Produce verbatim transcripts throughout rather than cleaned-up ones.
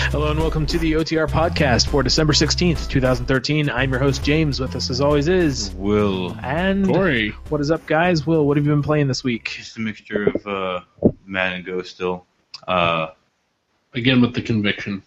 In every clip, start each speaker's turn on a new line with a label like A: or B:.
A: Hello and welcome to the O T R podcast for December sixteenth, twenty thirteen. I'm your host, James. With us, as always, is
B: Will.
A: And
C: Corey.
A: What is up, guys? Will, what have you been playing this week?
B: Just a mixture of uh, Madden and Go still. Uh,
C: Again with the conviction.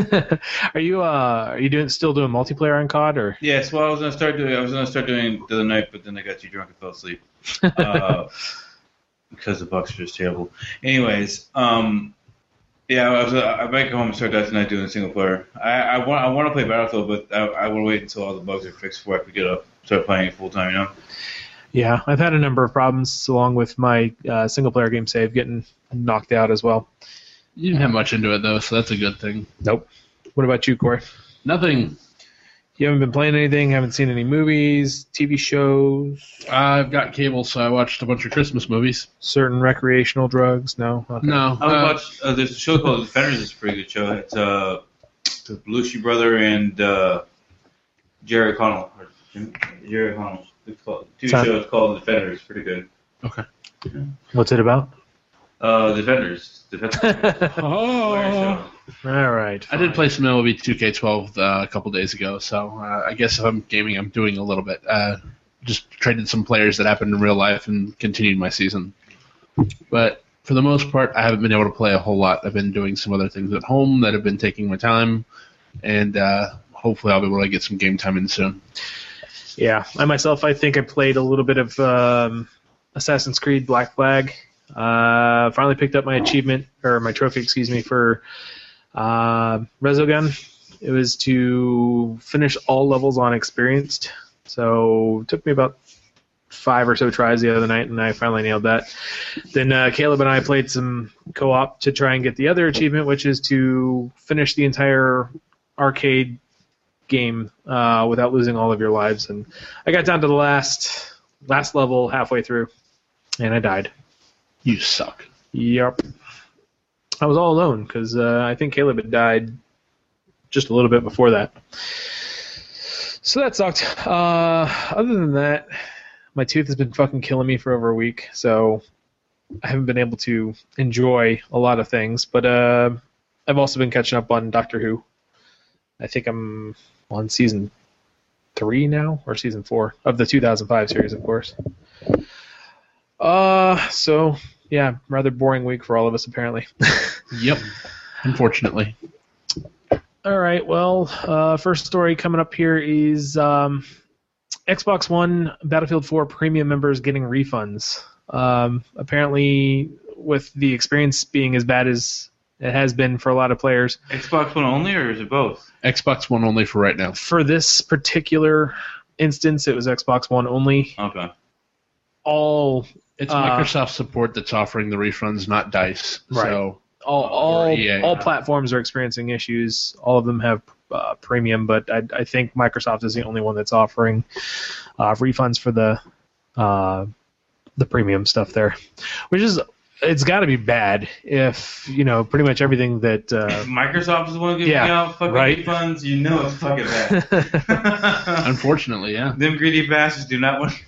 A: Are you uh are you doing still doing multiplayer on C O D or?
B: yes, well, I was gonna start doing. I was gonna start doing it the other night, but then I got too drunk and fell asleep. Uh, because the Bucks are just terrible. Anyways, um, yeah, I was. Uh, I might go home and start that tonight doing a single player. I, I want. I want to play Battlefield, but I, I want to wait until all the bugs are fixed before I could get up, start playing it full time. You know.
A: Yeah, I've had a number of problems along with my uh, single player game save getting knocked out as well.
C: You didn't have much into it, though, so that's a good thing.
A: Nope. What about you, Corey?
C: Nothing.
A: You haven't been playing anything? Haven't seen any movies, T V shows?
C: I've got cable, so I watched a bunch of Christmas movies.
A: Certain recreational drugs? No? Okay.
C: No.
B: I
C: Uh,
B: watched. Uh, there's a show called Defenders. It's a pretty good show. It's uh, the Belushi brother and uh, Jerry O'Connell. Or Jim, Jerry O'Connell. It's called two
A: Sound-
B: shows called Defenders. Pretty good.
C: okay.
A: What's it about?
B: Uh, Defenders. Defenders.
C: Oh.
A: All right.
C: I did play some M L B two K twelve uh, a couple days ago, so uh, I guess if I'm gaming, I'm doing a little bit. Uh, just traded some players that happened in real life and continued my season. But for the most part, I haven't been able to play a whole lot. I've been doing some other things at home that have been taking my time, and uh, hopefully I'll be able to get some game time in soon.
A: Yeah, I myself, I think I played a little bit of um, Assassin's Creed Black Flag. Uh, finally picked up my achievement, or my trophy, excuse me, for uh, Resogun. It was to finish all levels on Experienced. So it took me about five or so tries the other night, and I finally nailed that. Then uh, Caleb and I played some co-op to try and get the other achievement, which is to finish the entire arcade game uh, without losing all of your lives. And I got down to the last last level halfway through, and I died.
C: You suck.
A: Yep. I was all alone because uh, I think Caleb had died just a little bit before that. So that sucked. Uh, other than that, my tooth has been fucking killing me for over a week, so I haven't been able to enjoy a lot of things. But uh, I've also been catching up on Doctor Who. I think I'm on season three now, or season four, of the two thousand five series, of course. Uh, so, yeah, rather boring week for all of us, apparently.
C: Yep. Unfortunately.
A: All right, well, uh, first story coming up here is um, Xbox One Battlefield four Premium members getting refunds. Um, apparently, with the experience being as bad as it has been for a lot of players.
B: Xbox One only, or is it both?
C: Xbox One only for right now.
A: For this particular instance, it was Xbox One only.
B: Okay.
A: All
C: It's
A: Uh,
C: Microsoft support that's offering the refunds, not DICE.
A: Right.
C: So
A: all all,
C: E A.
A: all platforms are experiencing issues. All of them have uh, premium, but I, I think Microsoft is the only one that's offering uh, refunds for the uh, the premium stuff there, which is it's got to be bad if you know pretty much everything that. Uh,
B: If Microsoft is the one giving
A: Yeah,
B: out fucking
A: right.
B: refunds, you know it's fucking bad.
C: unfortunately, yeah.
B: Them greedy bastards do not want.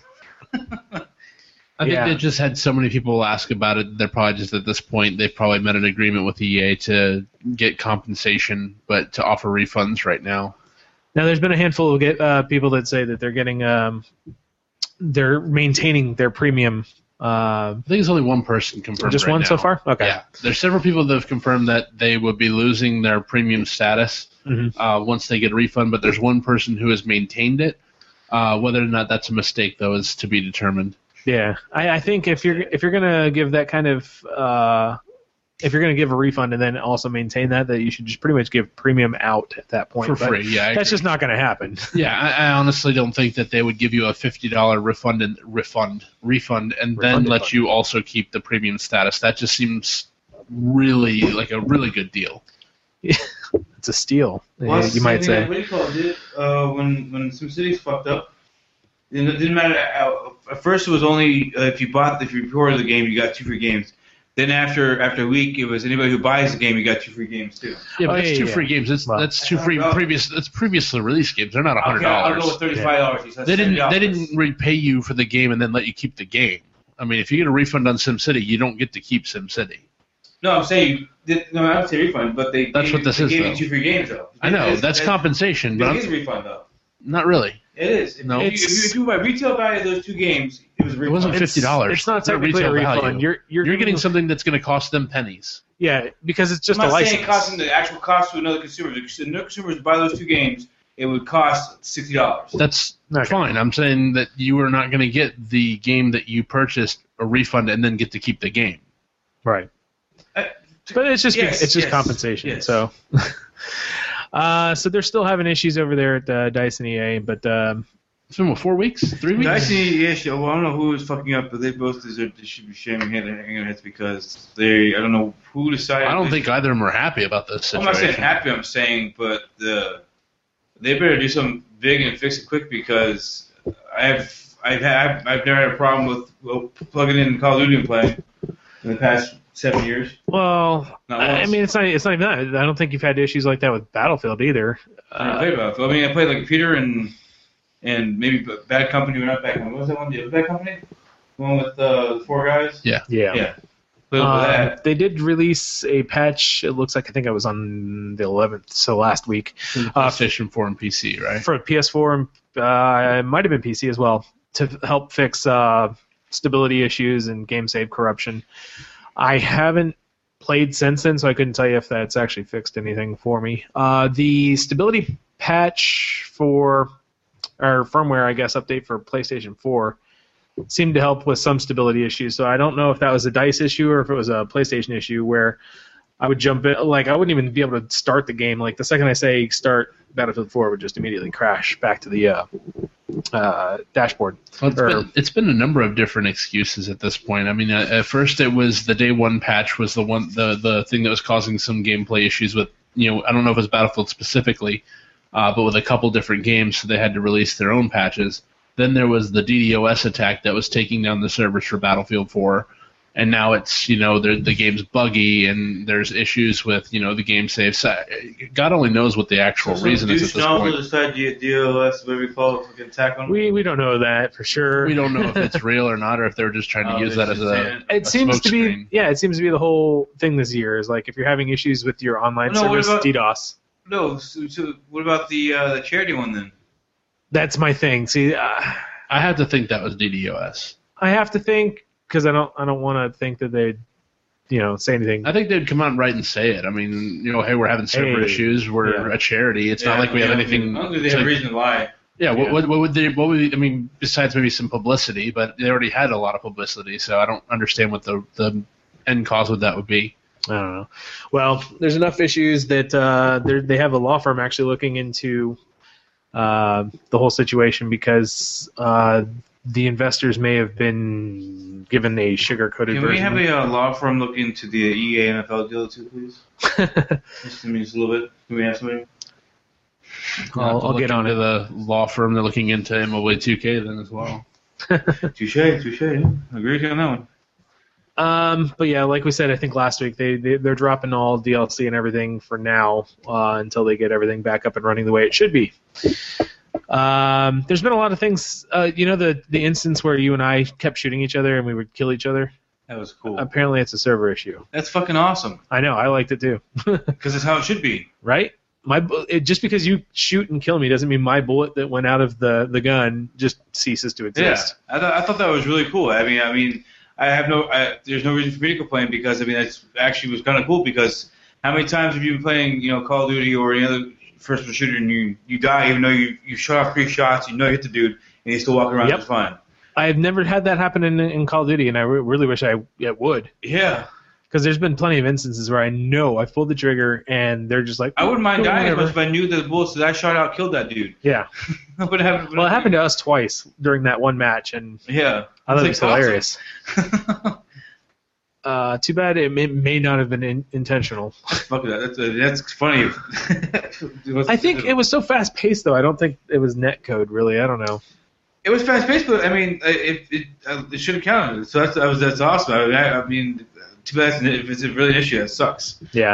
C: I think
A: Yeah.
C: they just had so many people ask about it. They're probably just at this point, they've probably met an agreement with E A to get compensation, but to offer refunds right now.
A: Now, there's been a handful of get, uh, people that say that they're getting, um, they're maintaining their premium. Uh,
C: I think it's only one person confirmed.
A: just
C: right
A: one
C: now.
A: so far? Okay.
C: Yeah, there's several people that have confirmed that they would be losing their premium status
A: Mhm.
C: uh, once they get a refund, but there's one person who has maintained it. Uh, whether or not that's a mistake, though, is to be determined.
A: Yeah, I, I think if you're if you're gonna give that kind of uh, if you're gonna give a refund and then also maintain that, that you should just pretty much give premium out at that point
C: For
A: But
C: free, yeah, I
A: That's
C: agree.
A: just not gonna happen.
C: Yeah, I, I honestly don't think that they would give you a fifty dollars refund and refund refund and then
A: Refunded
C: let
A: fund.
C: you also keep the premium status. That just seems really like a really good deal.
A: It's a steal,
B: Well,
A: uh,
B: it's
A: you
B: the
A: might
B: same thing
A: say.
B: What do you call it, dude? Uh, when when SimCity's fucked up, it didn't matter. uh, At first, it was only uh, if you bought if you pre-ordered the game, you got two free games. Then after after a week, it was anybody who buys the game, you got two free games too.
C: Yeah, but
A: Oh,
C: that's
A: yeah,
C: two
A: yeah.
C: free games. That's
A: Well,
C: that's two free
B: Well-
C: previous. That's previously released games. They're not a hundred
B: Okay, I'll go
C: dollars.
B: with thirty-five dollars.
C: They didn't. They didn't repay you for the game and then let you keep the game. I mean, if you get a refund on SimCity, you don't get to keep SimCity.
B: No, I'm saying you, no, I don't say refund, but they
C: That's
B: gave,
C: what this
B: they
C: is,
B: gave
C: though.
B: you two free games though.
C: I know
B: It's-
C: that's
B: it's-
C: compensation, but
B: It
C: I'm-
B: is a refund though.
C: not really.
B: It is. If,
C: No.
B: you, if, you, if you buy retail value of those two games, it was a
C: It
B: refund.
C: wasn't fifty dollars.
A: It's not
C: It's not
A: technically a
C: retail
A: refund.
C: value.
A: You're you're,
C: You're getting
A: getting
C: something that's going to cost them pennies.
A: Yeah, because it's just
B: I'm
A: a
B: not
A: license.
B: saying costing the actual cost to another consumer. If another consumer buy those two games, it would cost sixty dollars.
C: That's
A: Okay.
C: fine. I'm saying that you are not going to get the game that you purchased a refund and then get to keep the game.
A: Right.
B: Uh,
A: But it's just
B: Yes,
A: it's just
B: yes,
A: compensation.
B: yes.
A: So, uh, so they're still having issues over there at uh, Dice and E A, but um,
C: It's been what, four weeks, three weeks.
B: Dyson, yeah, sure. Well, I don't know who was fucking up, but they both deserve. They should be shaming head and hanging their heads because they. I don't know who decided.
C: I don't
B: this.
C: think either of them are happy about this
B: I'm
C: situation.
B: not saying happy. I'm saying, but the they better do something big and fix it quick because I've I've had I've never had a problem with well, plugging in Call of Duty and playing in the past seven years.
A: well,
B: Not
A: I
B: once.
A: mean it's not it's not even that. I don't think you've had issues like that with Battlefield either.
B: I never
A: Uh,
B: played Battlefield. I mean, I played like Peter and and maybe Bad Company or not Bad Company. What was that one? The other Bad Company? The one with uh, the four guys.
C: Yeah.
A: yeah.
B: Yeah. Played with
A: Um,
B: that.
A: they did release a patch. It looks like I think it was on the eleventh, so last week,
C: For the
A: uh,
C: PlayStation four and P C, right?
A: for P S four and uh, it might have been P C as well to help fix uh, stability issues and game save corruption. I haven't played since then, so I couldn't tell you if that's actually fixed anything for me. Uh, the stability patch for or firmware, I guess, update for PlayStation four seemed to help with some stability issues. So I don't know if that was a DICE issue or if it was a PlayStation issue where I would jump in, like I wouldn't even be able to start the game. Like the second I say start Battlefield four, it would just immediately crash back to the uh, uh, dashboard.
C: Well, it's,
A: Or-
C: been, it's been a number of different excuses at this point. I mean, at, at first it was the day one patch was the one the the thing that was causing some gameplay issues with, you know, I don't know if it was Battlefield specifically, uh, but with a couple different games, so they had to release their own patches. Then there was the D DoS attack that was taking down the servers for Battlefield four, and now it's, you know, the the game's buggy and there's issues with, you know, the game save. So God only knows what the actual
B: Some
C: reason is
B: douche
C: at this
B: novel
C: point.
B: decided you D O S, whatever you call it, fucking attack on.
A: We we don't know that for sure.
C: We don't know if it's real or not, or if they're just trying to
B: Oh,
C: use
B: they're
C: that as
B: just
C: a.
B: saying
A: It
C: a
A: seems to be,
C: smokescreen.
A: yeah, it seems to be the whole thing this year is like if you're having issues with your online
B: No, what
A: service,
B: about-
A: DDoS.
B: No, so, so what about the uh, the charity one then?
A: That's my thing. See, uh,
C: I have to think that was D DoS.
A: I have to think because I don't I don't want to think that they'd you know say anything.
C: I think they'd come out and right and say it. I mean, you know, hey, we're having server
A: Hey,
C: issues. We're
A: yeah.
C: a charity. It's
B: Yeah,
C: not like we have
B: yeah,
C: anything.
B: I don't think they
C: to-
B: have reason to lie.
C: yeah,
A: Yeah.
C: What, what, what would they? What would I mean? Besides maybe some publicity, but they already had a lot of publicity, so I don't understand what the the end cause with that would be.
A: I don't know. Well, there's enough issues that uh, they're- they have a law firm actually looking into uh, the whole situation because uh, the investors may have been given a sugar-coated
B: Can we
A: version.
B: have a uh, law firm look into the E A N F L deal too, please? Just, I mean, just a little bit. Can we have somebody?
A: I'll-
C: I'll,
A: I'll
C: look
A: get on
C: into the law firm. They're looking into M L B two K then as well.
B: Touche, touche. Yeah. I agree with you on that one.
A: Um, but yeah, like we said, I think last week they, they they're dropping all D L C and everything for now uh, until they get everything back up and running the way it should be. Um, there's been a lot of things. Uh, you know the the instance where you and I kept shooting each other and we would kill each other.
B: That was cool.
A: Apparently, it's a server issue.
B: That's fucking awesome.
A: I know. I liked it too.
B: Because it's how it should be.
A: Right? My bu- it, just because you shoot and kill me doesn't mean my bullet that went out of the, the gun just ceases to exist.
B: Yeah, I, th- I thought that was really cool. I mean, I mean, I have no, I, there's no reason for me to complain because I mean, that's actually was kind of cool because how many times have you been playing, you know, Call of Duty or any other first-person shooter and you you die even though you you shot off three shots, you know you hit the dude and you still walk around
A: Yep.
B: just fine.
A: I've never had that happen in, in Call of Duty, and I re- really wish I it would.
B: Yeah,
A: Because there's been plenty of instances where I know I pulled the trigger and they're just like,
B: I wouldn't mind
A: "Cool,
B: dying as
A: whatever."
B: much if I knew that the bullets that I shot out killed that dude.
A: Yeah.
B: But it happened.
A: Well, it happened to us twice during that one match, and
B: Yeah,
A: I thought it was
B: It's like
A: hilarious.
B: awesome.
A: Uh, too bad it may, may not have been in, intentional.
B: Fuck that. That's uh, that's funny.
A: I think it was so fast paced, though. I don't think it was net code, really. I don't know.
B: It was fast paced, but I mean, it it, uh, it should have counted. So that's that was that's awesome. I mean, I, I mean too bad if it's really an issue. That sucks.
A: Yeah.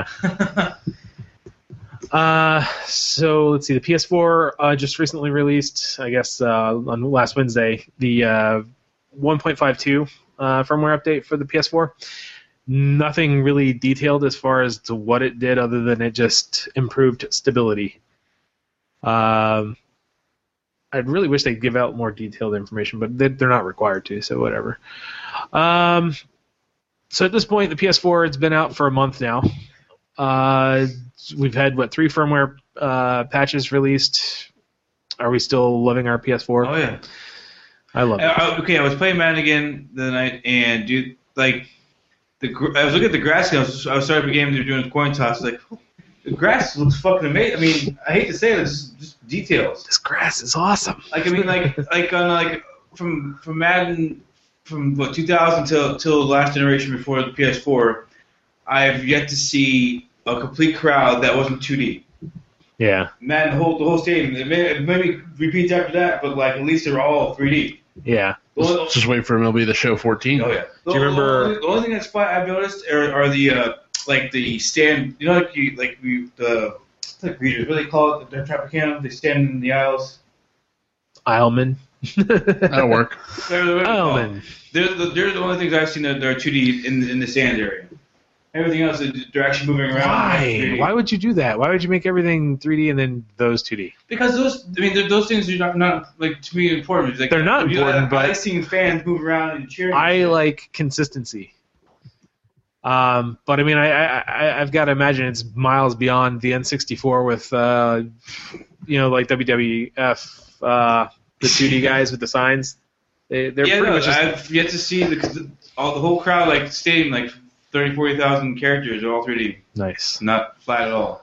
A: Uh, so let's see. The P S four uh, just recently released, I guess, uh, on last Wednesday, the uh, one point five two uh, firmware update for the P S four. nothing really detailed as far as to what it did, other than it just improved stability. Um, I really wish they'd give out more detailed information, but they're not required to, so whatever. Um, so at this point, the P S four, it's been out for a month now. Uh, we've had, what, three firmware uh, patches released. Are we still loving our P S four?
B: Oh, yeah.
A: I love it.
B: I, okay, I was playing Madden again the other night, and, dude, like, the I was looking at the grass, and I was, I was starting a game, they were doing a coin toss, like, oh, the grass looks fucking amazing. I mean, I hate to say it, it's just, just details.
A: This grass is awesome.
B: Like, I mean, like, like on, like, from, from Madden, from, what, two thousand till, till the last generation before the P S four, I've yet to see a complete crowd that wasn't two D.
A: Yeah.
B: Man, the whole the whole stadium. It may, it maybe repeats after that, but like at least they're all three D.
A: Yeah.
C: Let's just wait for M L B The Show fourteen.
B: Oh yeah.
A: Do you remember?
B: The only, the only thing that's fun I've noticed are, are the uh, like the stand. You know, like you like we the it's like readers. What do they call it? The Tropicana. They stand in the aisles.
A: Aisleman.
C: That'll work.
B: They're, they're,
A: Aisleman.
B: they're, the, they're the only things I've seen that are two D in in the stand area. Everything else, they're actually moving around.
A: Why? Why would you do that? Why would you make everything three D and then those two D?
B: Because those, I mean, those things are not, not like to me important. It's like,
A: They're not
B: you know,
A: important,
B: I,
A: but
B: I like seeing fans move around and cheering.
A: I like consistency. Um, but I mean, I, I, I I've got to imagine it's miles beyond the N sixty-four with, uh, you know, like W W F, uh, the two D guys with the signs. They, they're
B: yeah,
A: pretty
B: no,
A: much just,
B: I've yet to see the all the whole crowd like stadium like thirty, forty thousand characters are all three D,
A: nice.
B: not flat at all.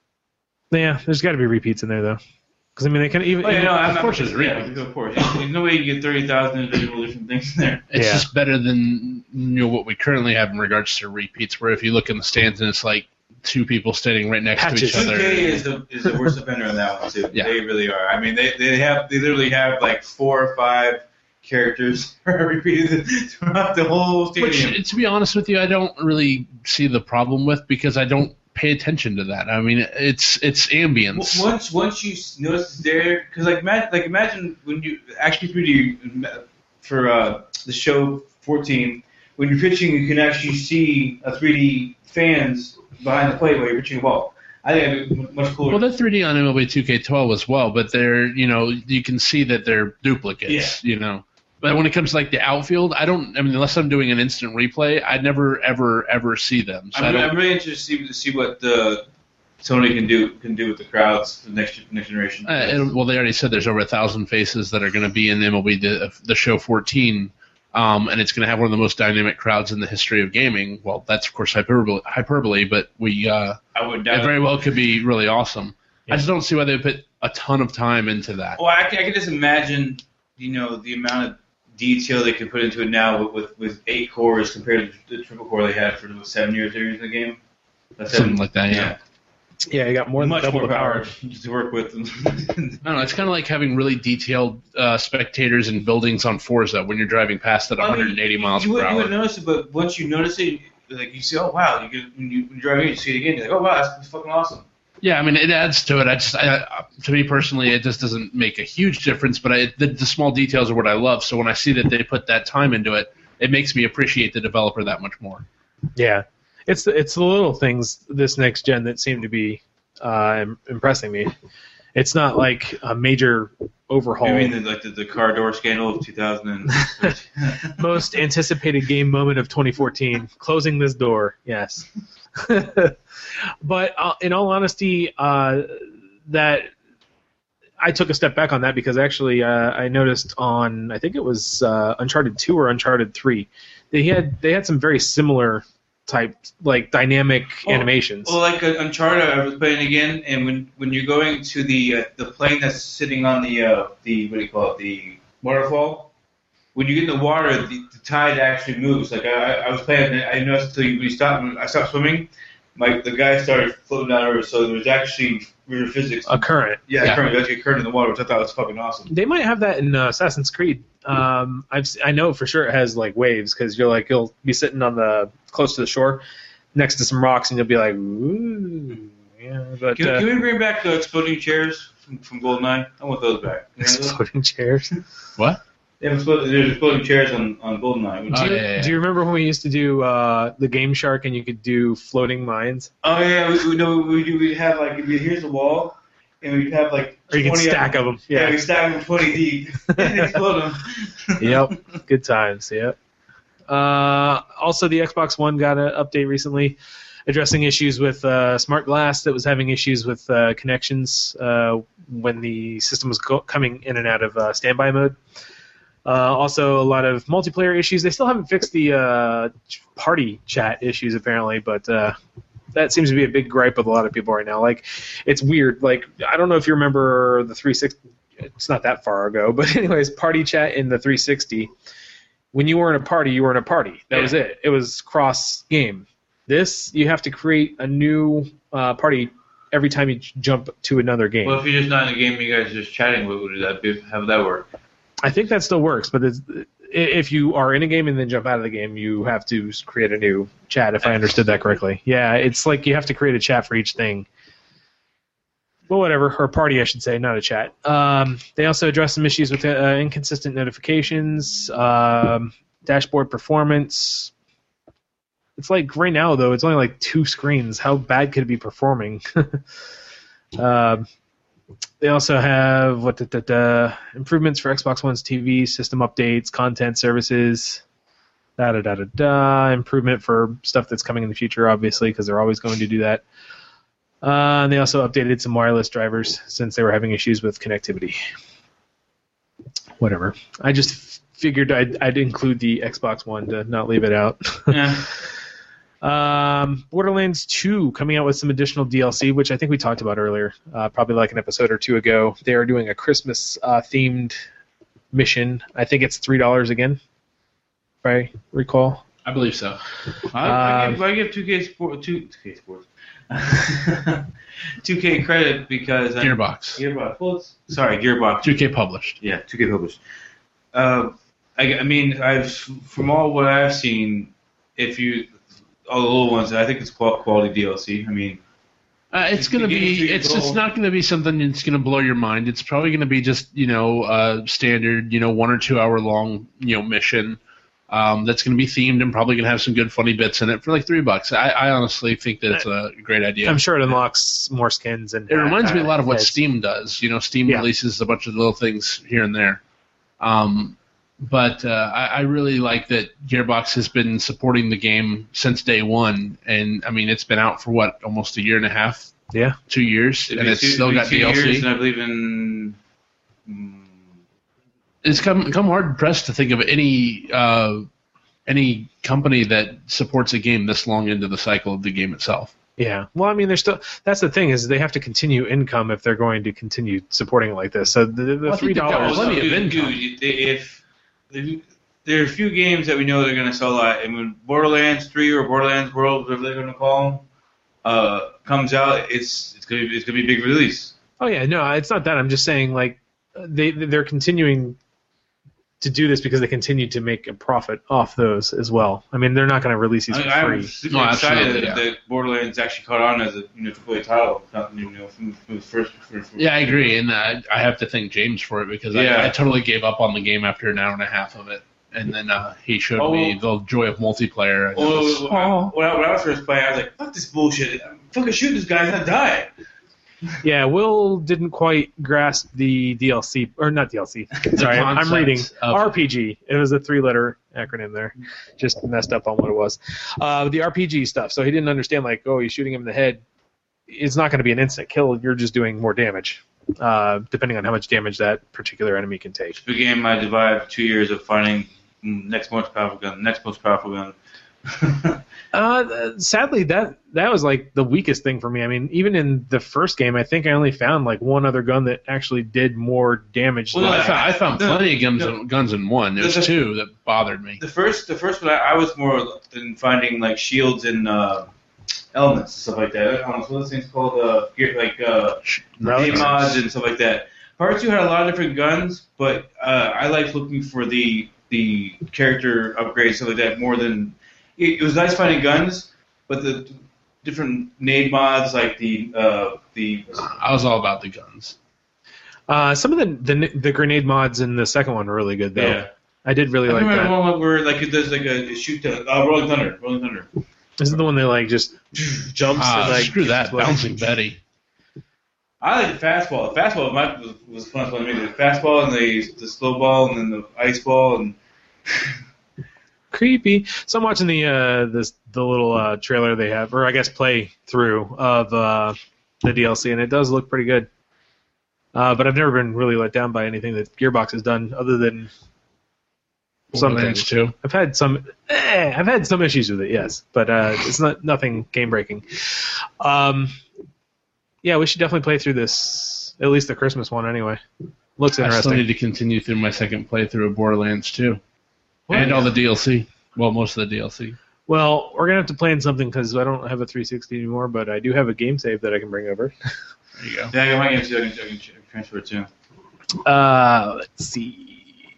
A: Yeah, there's got to be repeats in there though, because I mean, they can even.
B: Oh, yeah, no, I'm
C: of
B: not,
C: course there's
B: yeah,
C: repeats.
B: of course. There's no way you can get thirty thousand individual different things in there.
C: It's
A: Yeah.
C: just better than you know what we currently have in regards to repeats, where if you look in the stands and it's like two people standing right next
A: Patches.
C: to each
B: two
C: other.
B: K is the is the worst offender on that one too.
C: Yeah.
B: They really are. I mean, they they have they literally have like four or five characters repeated throughout the whole stadium.
C: Which, to be honest with you, I don't really see the problem with because I don't pay attention to that. I mean, it's it's ambience.
B: Once once you notice it's there, because like imagine, like imagine when you actually three D for uh, the show fourteen, when you're pitching, you can actually see a three D fans behind the plate while you're pitching a ball. I think it'd be much cooler.
C: Well, they're three D on M L B two K twelve as well, but they're you know you can see that they're duplicates.
B: Yeah.
C: You know. But when it comes to like the outfield, I don't. I mean, unless I'm doing an instant replay, I never, ever, ever see them. So I
B: I'm,
C: don't,
B: I'm really interested to see, to see what the Sony can do can do with the crowds the next next generation.
C: Uh, and, well, they already said there's over a thousand faces that are going to be in M L B the, the show fourteen, um, and it's going to have one of the most dynamic crowds in the history of gaming. Well, that's of course hyperbole, hyperbole but we uh,
B: I would
C: it
B: doubt
C: very well could be really awesome.
A: Yeah.
C: I just don't see why they put a ton of time into that.
B: Well, I can, I can just imagine, you know, the amount of detail they can put into it now with, with, with eight cores compared to the triple core they had for the seven years they were using the game. That's
C: Something
B: seven,
C: like that, yeah.
A: Yeah, you got more than
B: much
A: double
B: more
A: the
B: power
A: power.
B: to work with.
C: I don't know. It's kind of like having really detailed uh, spectators and buildings on Forza when you're driving past at
B: I mean,
C: one hundred eighty miles
B: you
C: per
B: would,
C: hour.
B: You would notice it, but once you notice it, like you see, oh wow, you get, when you when you drive in, you see it again, you're like, oh wow, that's, that's fucking awesome.
C: Yeah, I mean, it adds to it. I just, I, uh, to me personally, it just doesn't make a huge difference. But I, the, the small details are what I love. So when I see that they put that time into it, it makes me appreciate the developer that much more.
A: Yeah, it's the, it's the little things this next gen that seem to be uh, im- impressing me. It's not like a major overhaul.
B: I mean, the, like the, the car door scandal of two thousand.
A: Most anticipated game moment of twenty fourteen, closing this door. Yes. But uh, in all honesty, uh, that I took a step back on that because actually uh, I noticed on I think it was uh, Uncharted two or Uncharted three, they had they had some very similar type like dynamic
B: Oh,
A: animations.
B: Well, like uh, Uncharted, I was playing again, and when when you're going to the uh, the plane that's sitting on the uh, the what do you call it, the waterfall, when you get in the water, the, the tide actually moves. Like I, I was playing, and I noticed until you, when you stop, when I stopped swimming, my the guy started floating down the river, so there was actually river physics.
A: a current.
B: yeah,
C: yeah.
B: current, actually current in the water, which I thought was fucking awesome.
A: They might have that in uh, Assassin's Creed. Um, I've s- I know for sure it has like waves because you're like you'll be sitting on the close to the shore next to some rocks and you'll be like, ooh, yeah. But
B: Can,
A: uh,
B: can we bring back the exploding chairs from, from GoldenEye? I want those back. You know those?
A: exploding chairs.
C: What?
B: They have exploding, there's exploding chairs on, on GoldenEye.
C: Oh,
A: Do you,
C: yeah, yeah.
A: do you remember when we used to do uh, the Game Shark and you could do floating mines?
B: Oh yeah, we, we know we do. We'd have like we, here's the wall, and we'd have like
A: Or you could
B: twenty
A: stack of them.
B: Yeah,
A: Yeah.
B: we stack them twenty deep and explode them.
A: Yep. Good times. Yep. Uh, also, the Xbox One got an update recently addressing issues with uh, Smart Glass that was having issues with uh, connections uh, when the system was go- coming in and out of uh, standby mode. Uh, also, a lot of multiplayer issues. They still haven't fixed the uh, party chat issues, apparently, but uh, that seems to be a big gripe with a lot of people right now. Like, it's weird. Like, I don't know if you remember the three sixty. It's not that far ago, but anyways, party chat in the three sixty. When you were in a party, you were in a party. That
B: Yeah.
A: was it. It was cross game. This, you have to create a new uh, party every time you j- jump to another game.
B: Well, if you're just not in the game, you guys are just chatting. What would that be? How would that work?
A: I think that still works, but it's, i- if you are in a game and then jump out of the game, you have to s- create a new chat, if I understood that correctly. Yeah, it's like you have to create a chat for each thing. Well, whatever, or party, I should say, not a chat. Um, they also addressed some issues with uh, inconsistent notifications, um, dashboard performance. It's like right now, though, it's only like two screens. How bad could it be performing? um, They also have what da, da, da, improvements for Xbox One's T V, system updates, content services, da da da da da. Improvement for stuff that's coming in the future, obviously, because they're always going to do that. Uh, and they also updated some wireless drivers since they were having issues with connectivity. Whatever. I just f- figured I'd, I'd include the Xbox One to not leave it out.
B: Yeah.
A: Um, Borderlands two coming out with some additional D L C, which I think we talked about earlier, uh, probably like an episode or two ago. They are doing a Christmas uh, themed mission. I think it's three dollars again, if I recall.
C: I believe so.
B: I, I,
A: Um,
B: give, I give two K Sport two two K Sports two K credit because I,
C: Gearbox.
B: Gearbox. Well, it's, sorry, Gearbox.
C: two K published.
B: Yeah, two K published. Uh, I, I mean, I've from all what I've seen, if you all the little ones, I think it's qual- quality D L C. I mean,
C: Uh, it's going to
B: The game's
C: be.
B: too
C: It's it's
B: cool.
C: not going to be something that's going to blow your mind. It's probably going to be just you know uh, standard you know one or two hour long you know mission um, that's going to be themed and probably going to have some good funny bits in it for like three bucks. I, I honestly think that it's a great idea.
A: I'm sure it unlocks more skins and
C: It reminds me a lot of what
A: heads.
C: Steam does. You know, Steam
A: Yeah.
C: releases a bunch of little things here and there. Um, but uh, I, I really like that Gearbox has been supporting the game since day one, and I mean it's been out for what almost a year and a half,
A: Yeah.
C: two years,
B: it'd
C: and
B: be
C: it's
B: two-
C: still
B: it'd be
C: got
B: two
C: D L C.
B: years, and I believe in. mm,
C: It's come come hard pressed to think of any uh, any company that supports a game this long into the cycle of the game itself.
A: Yeah. Well, I mean, there's still. That's the thing is they have to continue income if they're going to continue supporting it like this. So the, the
C: Well, I
A: three
C: think they've got
A: dollars.
C: plenty of
B: dude,
C: income.
B: dude, if, if there are a few games that we know they're going to sell a lot, and when Borderlands three or Borderlands World, whatever they're going to call them, uh, comes out, it's it's going to it's going to be a big release.
A: Oh yeah, no, it's not that. I'm just saying like they they're continuing to do this because they continue to make a profit off those as well. I mean, they're not going to release these
B: I,
A: for
B: I'm
A: free.
B: super
C: No,
B: excited
C: absolutely,
B: that,
C: yeah.
B: that Borderlands actually caught on as a you know triple A title, not, you know from, from the first. From, from,
C: Yeah, I agree, and I, I have to thank James for it because
B: Yeah.
C: I, I totally gave up on the game after an hour and a half of it, and then uh, he showed
B: Oh.
C: me the joy of multiplayer. And it was-
B: Oh, when, I, when, I, when I was first playing, I was like, "Fuck this bullshit! I'm fucking shoot this guy, he's not dying."
A: Yeah, Will didn't quite grasp the D L C or not D L C. Sorry, I'm
C: concept
A: reading
C: of-
A: R P G. It was a three-letter acronym there. Just messed up on what it was. Uh, the R P G stuff. So he didn't understand like, oh, you're shooting him in the head. It's not going to be an instant kill. You're just doing more damage, uh, depending on how much damage that particular enemy can take.
B: Began my divide two years of finding mm, next most powerful gun, next most powerful gun.
A: Uh, sadly, that that was like the weakest thing for me. I mean, even in the first game, I think I only found like one other gun that actually did more damage.
B: Well,
A: than
C: I
B: no,
A: that.
C: found, I found
B: No,
C: plenty of guns,
B: no.
C: in, guns in one. It was
B: The-
C: two that bothered me.
B: The first, the first one, I, I was more in finding like shields and uh, elements and stuff like that. I don't know, what those things called, uh, gear, like uh,
A: Relics.
B: game mods and stuff like that. Part two had a lot of different guns, but uh, I liked looking for the the character upgrades stuff like that more than it, it was nice finding guns, but the different nade mods like the uh, the
C: I was all about the guns.
A: Uh, some of the, the the grenade mods in the second one were really good though.
B: Yeah.
A: I did really
B: I
A: like
B: remember
A: that.
B: the one where like it does like a shoot to uh, Rolling Thunder, Rolling Thunder.
A: This is the one that like just jumps
C: Ah,
A: and like
C: screw that,
A: explodes.
C: bouncing Betty.
B: I like the fastball. The fastball my, was was fun to me. The fastball and the the slow ball and then the ice ball and
A: Creepy. So I'm watching the uh this the little uh, trailer they have, or I guess play through of uh, the D L C, and it does look pretty good. Uh, but I've never been really let down by anything that Gearbox has done, other than some
C: Borderlands
A: things.
C: two.
A: I've had some, eh, I've had some issues with it, yes, but uh, it's not nothing game breaking. Um, yeah, we should definitely play through this, at least the Christmas one anyway. Looks
C: I
A: interesting.
C: still need to continue through my second playthrough of Borderlands two.
A: Well,
C: and
A: yeah.
C: all the D L C. Well, most of the D L C.
A: Well, we're gonna have to plan something because I don't have a three sixty anymore, but I do have a game save that I can bring over.
C: There you go.
B: yeah, I got my game too. I can, I can transfer it too.
A: Uh, let's see.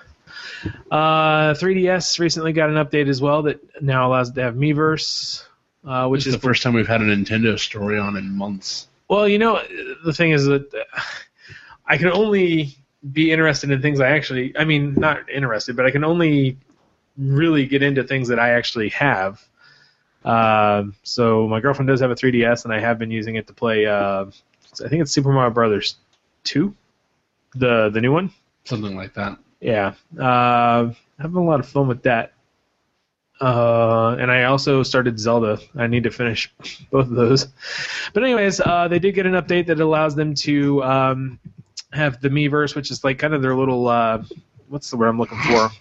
A: Uh, three D S recently got an update as well that now allows it to have Miiverse, uh, which
C: This is
A: is
C: the first time we've had a Nintendo story on in months.
A: well, you know, the thing is that uh, I can only be interested in things I actually, I mean, not interested, but I can only really get into things that I actually have. Uh, so my girlfriend does have a three D S, and I have been using it to play. Uh, I think it's Super Mario Brothers two, the the new one.
C: Something like that.
A: Yeah, uh, having a lot of fun with that. Uh, and I also started Zelda. I need to finish both of those. But anyways, uh, they did get an update that allows them to um, have the Miiverse, which is like kind of their little uh, what's the word I'm looking for?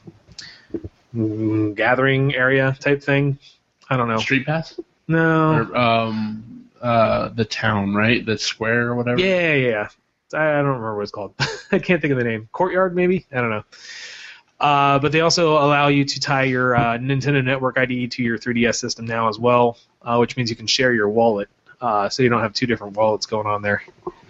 A: Mm, gathering area type thing. I don't know.
C: Street Pass?
A: No.
C: Or, um, uh, the town, right? The square or whatever?
A: Yeah, yeah, yeah. I I don't remember what it's called. I can't think of the name. Courtyard, maybe? I don't know. Uh, but they also allow you to tie your uh, Nintendo Network I D to your three D S system now as well, uh, which means you can share your wallet, uh, so you don't have two different wallets going on there.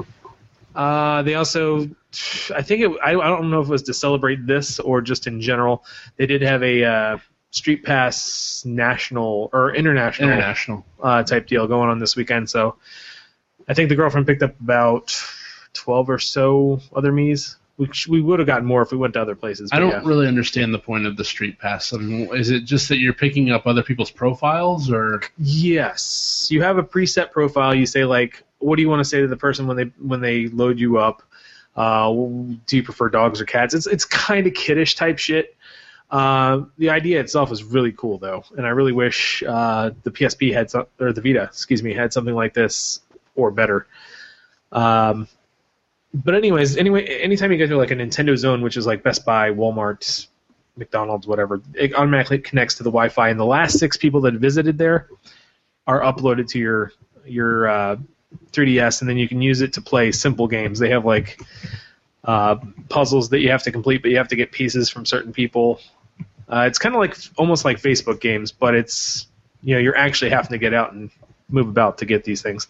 A: Uh, they also, I think it, I, I don't know if it was to celebrate this or just in general, they did have a uh, Street Pass national or international,
C: International.
A: Uh, type deal going on this weekend. So I think the girlfriend picked up about twelve or so other Miis. Which we would have gotten more if we went to other places.
C: I
A: but
C: don't
A: yeah.
C: really understand the point of the Street Pass. I mean, is it just that you're picking up other people's profiles, or
A: Yes, you have a preset profile. You say like, what do you want to say to the person when they when they load you up? Uh, do you prefer dogs or cats? It's it's kind of kiddish type shit. Uh, the idea itself is really cool though, and I really wish uh, the P S P had some, or the Vita, excuse me, had something like this or better. Um, But anyways, anyway, anytime you go to like a Nintendo Zone, which is like Best Buy, Walmart, McDonald's, whatever, it automatically connects to the Wi-Fi, and the last six people that visited there are uploaded to your your uh, three D S, and then you can use it to play simple games. They have like uh, puzzles that you have to complete, but you have to get pieces from certain people. Uh, it's kind of like almost like Facebook games, but it's you know you're actually having to get out and move about to get these things.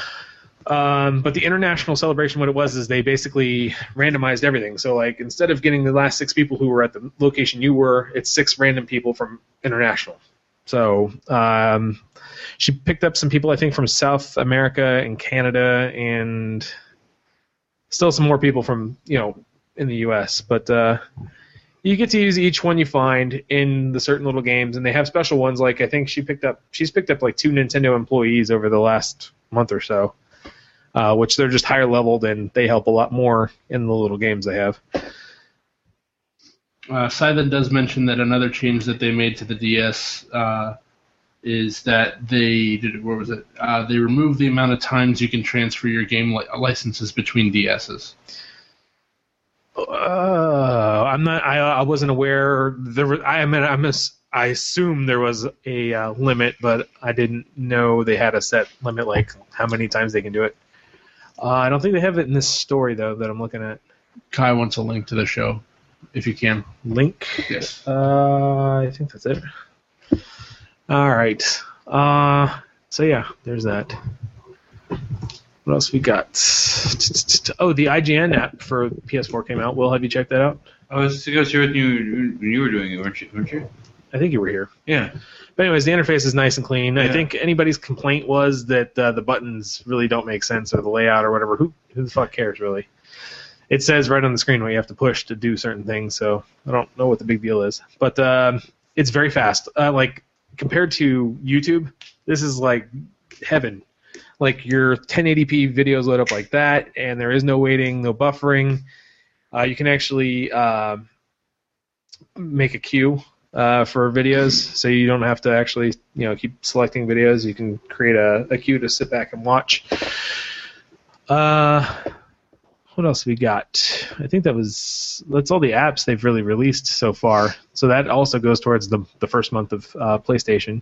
A: Um, but the international celebration, what it was is they basically randomized everything. So like instead of getting the last six people who were at the location you were, it's six random people from international. So um, she picked up some people I think from South America and Canada, and still some more people from you know in the U S. But uh, you get to use each one you find in the certain little games, and they have special ones. Like I think she picked up, she's picked up like two Nintendo employees over the last month or so. Uh, which they're just higher leveled and they help a lot more in the little games they have.
C: Uh, Silent does mention that another change that they made to the D S uh, is that they did. Where was it? Uh, they removed the amount of times you can transfer your game li- licenses between D Ss.
A: Uh, I'm not. I, I wasn't aware. There was. I mean, I'm. A, I assume there was a uh, limit, but I didn't know they had a set limit, like how many times they can do it. Uh, I don't think they have it in this story though that I'm looking at.
C: Kai wants a link to the show, if you can.
A: Link.
C: Yes.
A: Uh, I think that's it. All right. Uh, so yeah, there's that. What else we got? Oh, the I G N app for P S four came out. Will, have you checked that out?
B: I was to go see what you when you were doing it, weren't you? Weren't you?
A: I think you were here.
B: Yeah.
A: But anyways, the interface is nice and clean.
B: Yeah.
A: I think anybody's complaint was that uh, the buttons really don't make sense or the layout or whatever. Who who the fuck cares really? it says right on the screen what you have to push to do certain things. So I don't know what the big deal is, but um, it's very fast. Uh, like compared to YouTube, this is like heaven. Like your ten eighty p videos load up like that, and there is no waiting, no buffering. Uh, you can actually uh, make a queue uh, for videos, so you don't have to actually, you know, keep selecting videos. You can create a, a queue to sit back and watch. Uh, what else we got? I think that was that's all the apps they've really released so far. So that also goes towards the the first month of uh, PlayStation.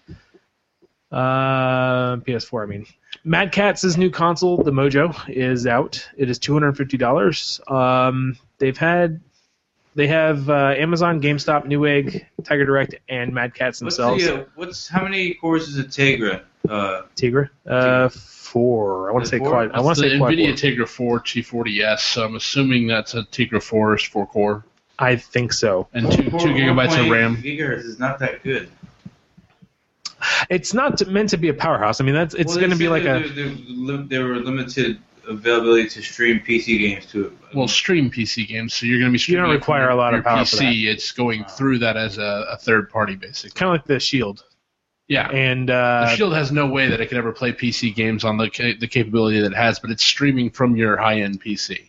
A: Uh, P S four, I mean. Mad Catz' new console, the Mojo, is out. It is two hundred fifty dollars. Um, they've had, they have uh, Amazon, GameStop, Newegg, Tiger Direct, and Mad Catz themselves.
B: What's, the, uh, what's how many cores is a Tegra? Uh,
A: Tegra? Uh, four. I want to say
B: Four?
A: quad. I want to
C: the
A: say quad
C: NVIDIA
A: four.
C: Tegra four T forty S, so I'm assuming that's a Tegra four four core
A: I think so.
C: and two two gigabytes of RAM.
B: Gigahertz is not that good.
A: It's not meant to be a powerhouse. I mean, that's it's
B: Well,
A: going to
B: they
A: be like
B: said
A: a.
B: that There, there, there were limited availability to stream P C games to it.
C: Well, stream P C games, so you're going to be
A: You
C: streaming.
A: don't
C: it
A: require
C: from
A: a lot of
C: your
A: power
C: P
A: for
C: C. It's going through that as a, a third party, basically.
A: Kind of like the Shield.
C: Yeah.
A: And uh,
C: The Shield has no way that it could ever play P C games on the ca- the capability that it has, but it's streaming from your high-end P C.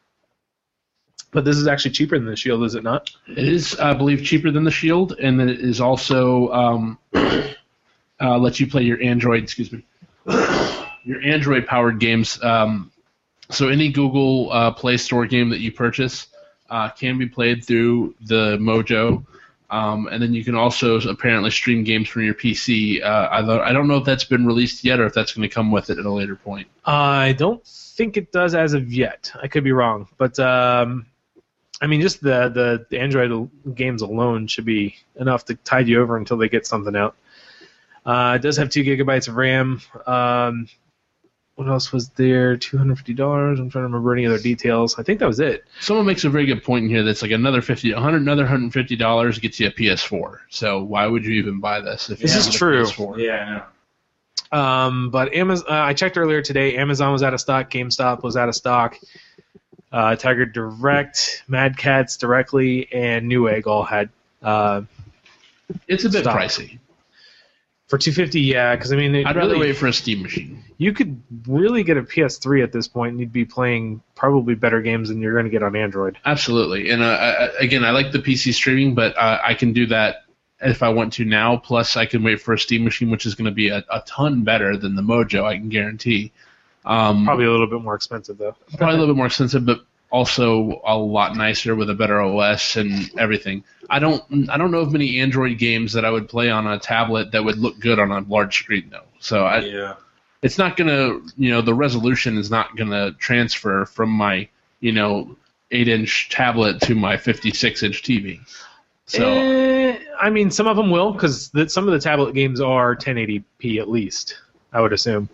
A: But this is actually cheaper than the Shield, is it not?
C: It is, I believe, cheaper than the Shield, and then it is also um, uh, lets you play your Android. Excuse me, your Android-powered games. Um, so any Google uh, Play Store game that you purchase uh, can be played through the Mojo. Um, and then you can also apparently stream games from your P C. Uh, I, don't, I don't know if that's been released yet or if that's going to come with it at a later point.
A: I don't think it does as of yet. I could be wrong, but um, I mean, just the, the the Android games alone should be enough to tide you over until they get something out. Uh, it does have two gigabytes of RAM. Um, what else was there? Two hundred fifty dollars. I'm trying to remember any other details. I think that was it.
C: Someone makes a very good point in here. That's like another fifty, one hundred, another one hundred fifty dollars gets you a P S four. So why would you even buy this if you
A: This
C: have
A: is
C: a
A: true.
C: P S four?
B: Yeah, I know.
A: Um, but Amazon, uh, I checked earlier today. Amazon was out of stock. GameStop was out of stock. Uh, Tiger Direct, Mad Catz directly, and Newegg all had uh,
C: It's a bit
A: Stock.
C: pricey.
A: for two hundred fifty. Yeah, because I mean, it
C: I'd rather
A: really,
C: wait for a Steam machine.
A: you could really get a P S three at this point, and you'd be playing probably better games than you're going to get on Android.
C: Absolutely. And uh, I, again, I like the P C streaming, but uh, I can do that if I want to now. Plus, I can wait for a Steam machine, which is going to be a, a ton better than the Mojo, I can guarantee. Um,
A: Probably a little bit more expensive though.
C: Probably a little bit more expensive, but also a lot nicer with a better O S and everything. I don't I don't know of many Android games that I would play on a tablet that would look good on a large screen though. So I,
B: Yeah.
C: it's not gonna, you know, the resolution is not gonna transfer from my, you know, eight inch tablet to my fifty-six inch T V. So
A: Eh, I mean, some of them will, because the, some of the tablet games are ten eighty p at least, I would assume.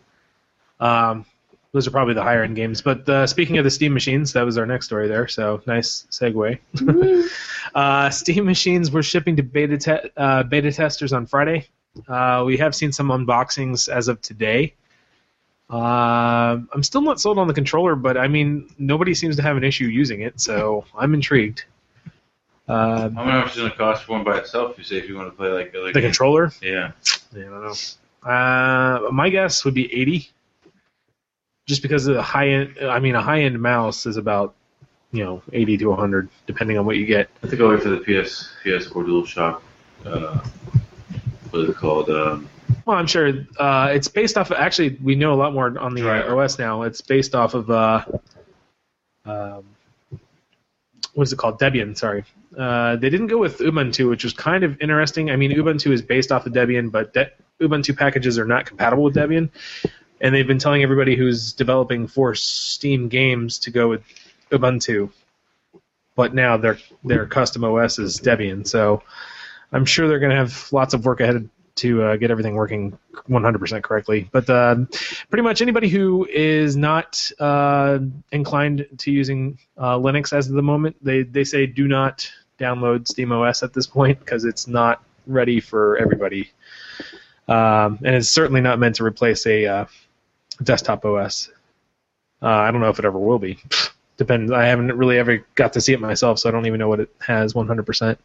A: Um, those are probably the higher end games. But uh, speaking of the Steam machines, that was our next story there. So nice segue. uh, Steam machines were shipping to beta te- uh, beta testers on Friday. Uh, we have seen some unboxings as of today. Uh, I'm still not sold on the controller, but I mean, nobody seems to have an issue using it, so I'm intrigued. Uh,
B: How much is it going to cost for one by itself? You say if you want to play like like
A: the controller?
B: Yeah.
A: Yeah, I don't know. Uh, my guess would be eighty. Just because of the high end, I mean, a high end mouse is about, you know, eighty to one hundred, depending on what you get.
B: I think I'll wait for the P S P S four DualShock. Uh, what is it called? Um,
A: Well, I'm sure uh, it's based off of, actually, we know a lot more on the uh, O S now. It's based off of, uh, um, what is it called? Debian, sorry. Uh, they didn't go with Ubuntu, which was kind of interesting. I mean, Ubuntu is based off of Debian, but De- Ubuntu packages are not compatible with Debian. And they've been telling everybody who's developing for Steam games to go with Ubuntu. But now their their custom O S is Debian, so I'm sure they're going to have lots of work ahead to uh, get everything working one hundred percent correctly. But uh, pretty much anybody who is not uh, inclined to using uh, Linux as of the moment, they, they say do not download SteamOS at this point because it's not ready for everybody. Um, and it's certainly not meant to replace a uh, desktop O S. Uh, I don't know if it ever will be. Depends. I haven't really ever got to see it myself, so I don't even know what it has one hundred percent.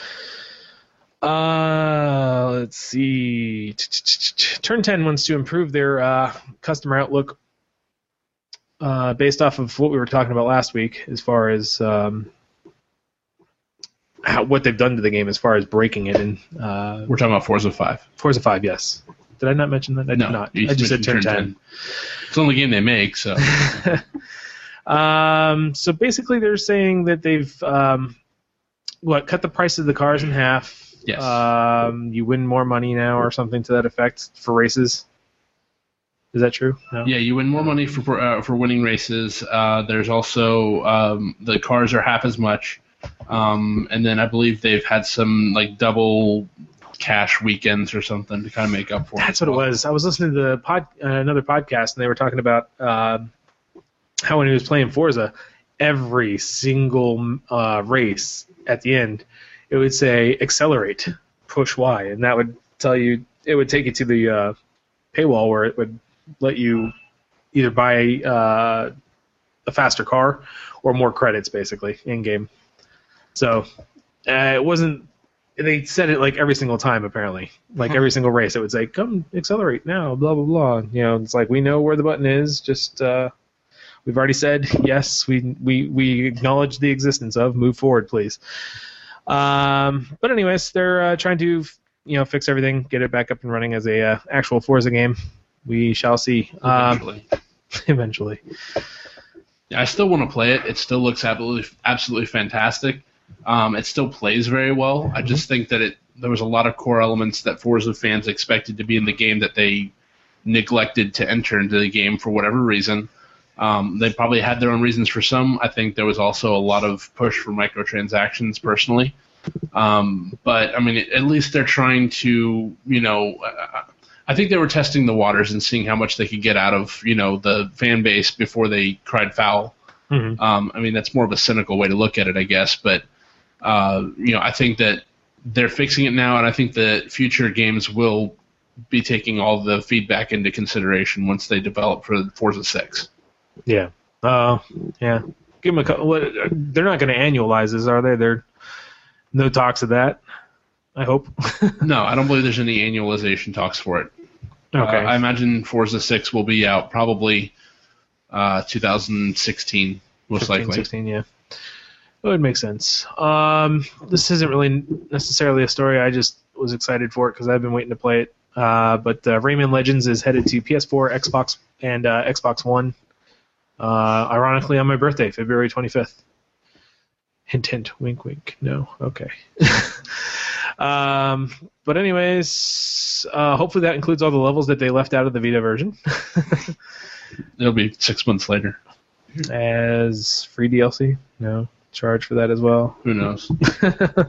A: Uh, let's see. Turn ten wants to improve their uh, customer outlook uh, based off of what we were talking about last week, as far as um, how, what they've done to the game, as far as breaking it. And uh,
C: We're talking about Forza five.
A: Forza five, yes. Did I not mention that? I
C: no,
A: did not.
C: You
A: I just said Turn
C: Turn
A: ten.
C: It's the only game they make, so.
A: um, so basically, they're saying that they've um, what cut the price of the cars in half.
C: Yes.
A: Um, you win more money now, or something to that effect, for races. Is that true? No?
C: Yeah, you win more money for uh, for winning races. Uh, there's also um, the cars are half as much, um, and then I believe they've had some like double cash weekends or something to kind of make up for.
A: That's
C: it
A: what it was. I was listening to the pod, uh, another podcast, and they were talking about uh, how when he was playing Forza, every single uh, race at the end, it would say accelerate, push Y, and that would tell you, it would take you to the uh, paywall where it would let you either buy uh, a faster car or more credits, basically, in-game. So uh, it wasn't, they said it like every single time, apparently. Like every single race, it would say, come accelerate now, blah, blah, blah. You know, it's like, we know where the button is, just, uh, we've already said, yes, we, we, we acknowledge the existence of, move forward, please. Um, but anyways, they're uh, trying to, you know, fix everything, get it back up and running as a uh, actual Forza game. We shall see.
C: Eventually.
A: Um, eventually.
C: Yeah, I still want to play it. It still looks absolutely, absolutely fantastic. Um, it still plays very well. I just think that it there was a lot of core elements that Forza fans expected to be in the game that they neglected to enter into the game for whatever reason. Um, they probably had their own reasons for some. I think there was also a lot of push for microtransactions personally. Um, but, I mean, at least they're trying to, you know, uh, I think they were testing the waters and seeing how much they could get out of, you know, the fan base before they cried foul.
A: Mm-hmm.
C: Um, I mean, that's more of a cynical way to look at it, I guess. But, uh, you know, I think that they're fixing it now, and I think that future games will be taking all the feedback into consideration once they develop for Forza six.
A: Yeah. Uh, yeah. Give them a couple. What, they're not going to annualize this, are they? There, no talks of that. I hope.
C: No, I don't believe there's any annualization talks for it.
A: Okay.
C: Uh, I imagine Forza six will be out probably uh, two thousand sixteen, most
A: fifteen,
C: likely.
A: sixteen, yeah. It would make sense. Um, this isn't really necessarily a story. I just was excited for it because I've been waiting to play it. Uh, but uh, Rayman Legends is headed to P S four, Xbox, and uh, Xbox One. Uh, ironically, on my birthday, February twenty-fifth. Hint, hint, wink, wink. No, okay. um, but anyways, uh, hopefully that includes all the levels that they left out of the Vita version.
C: It'll be six months later.
A: As free D L C? No, charge for that as well.
C: Who knows?
A: uh,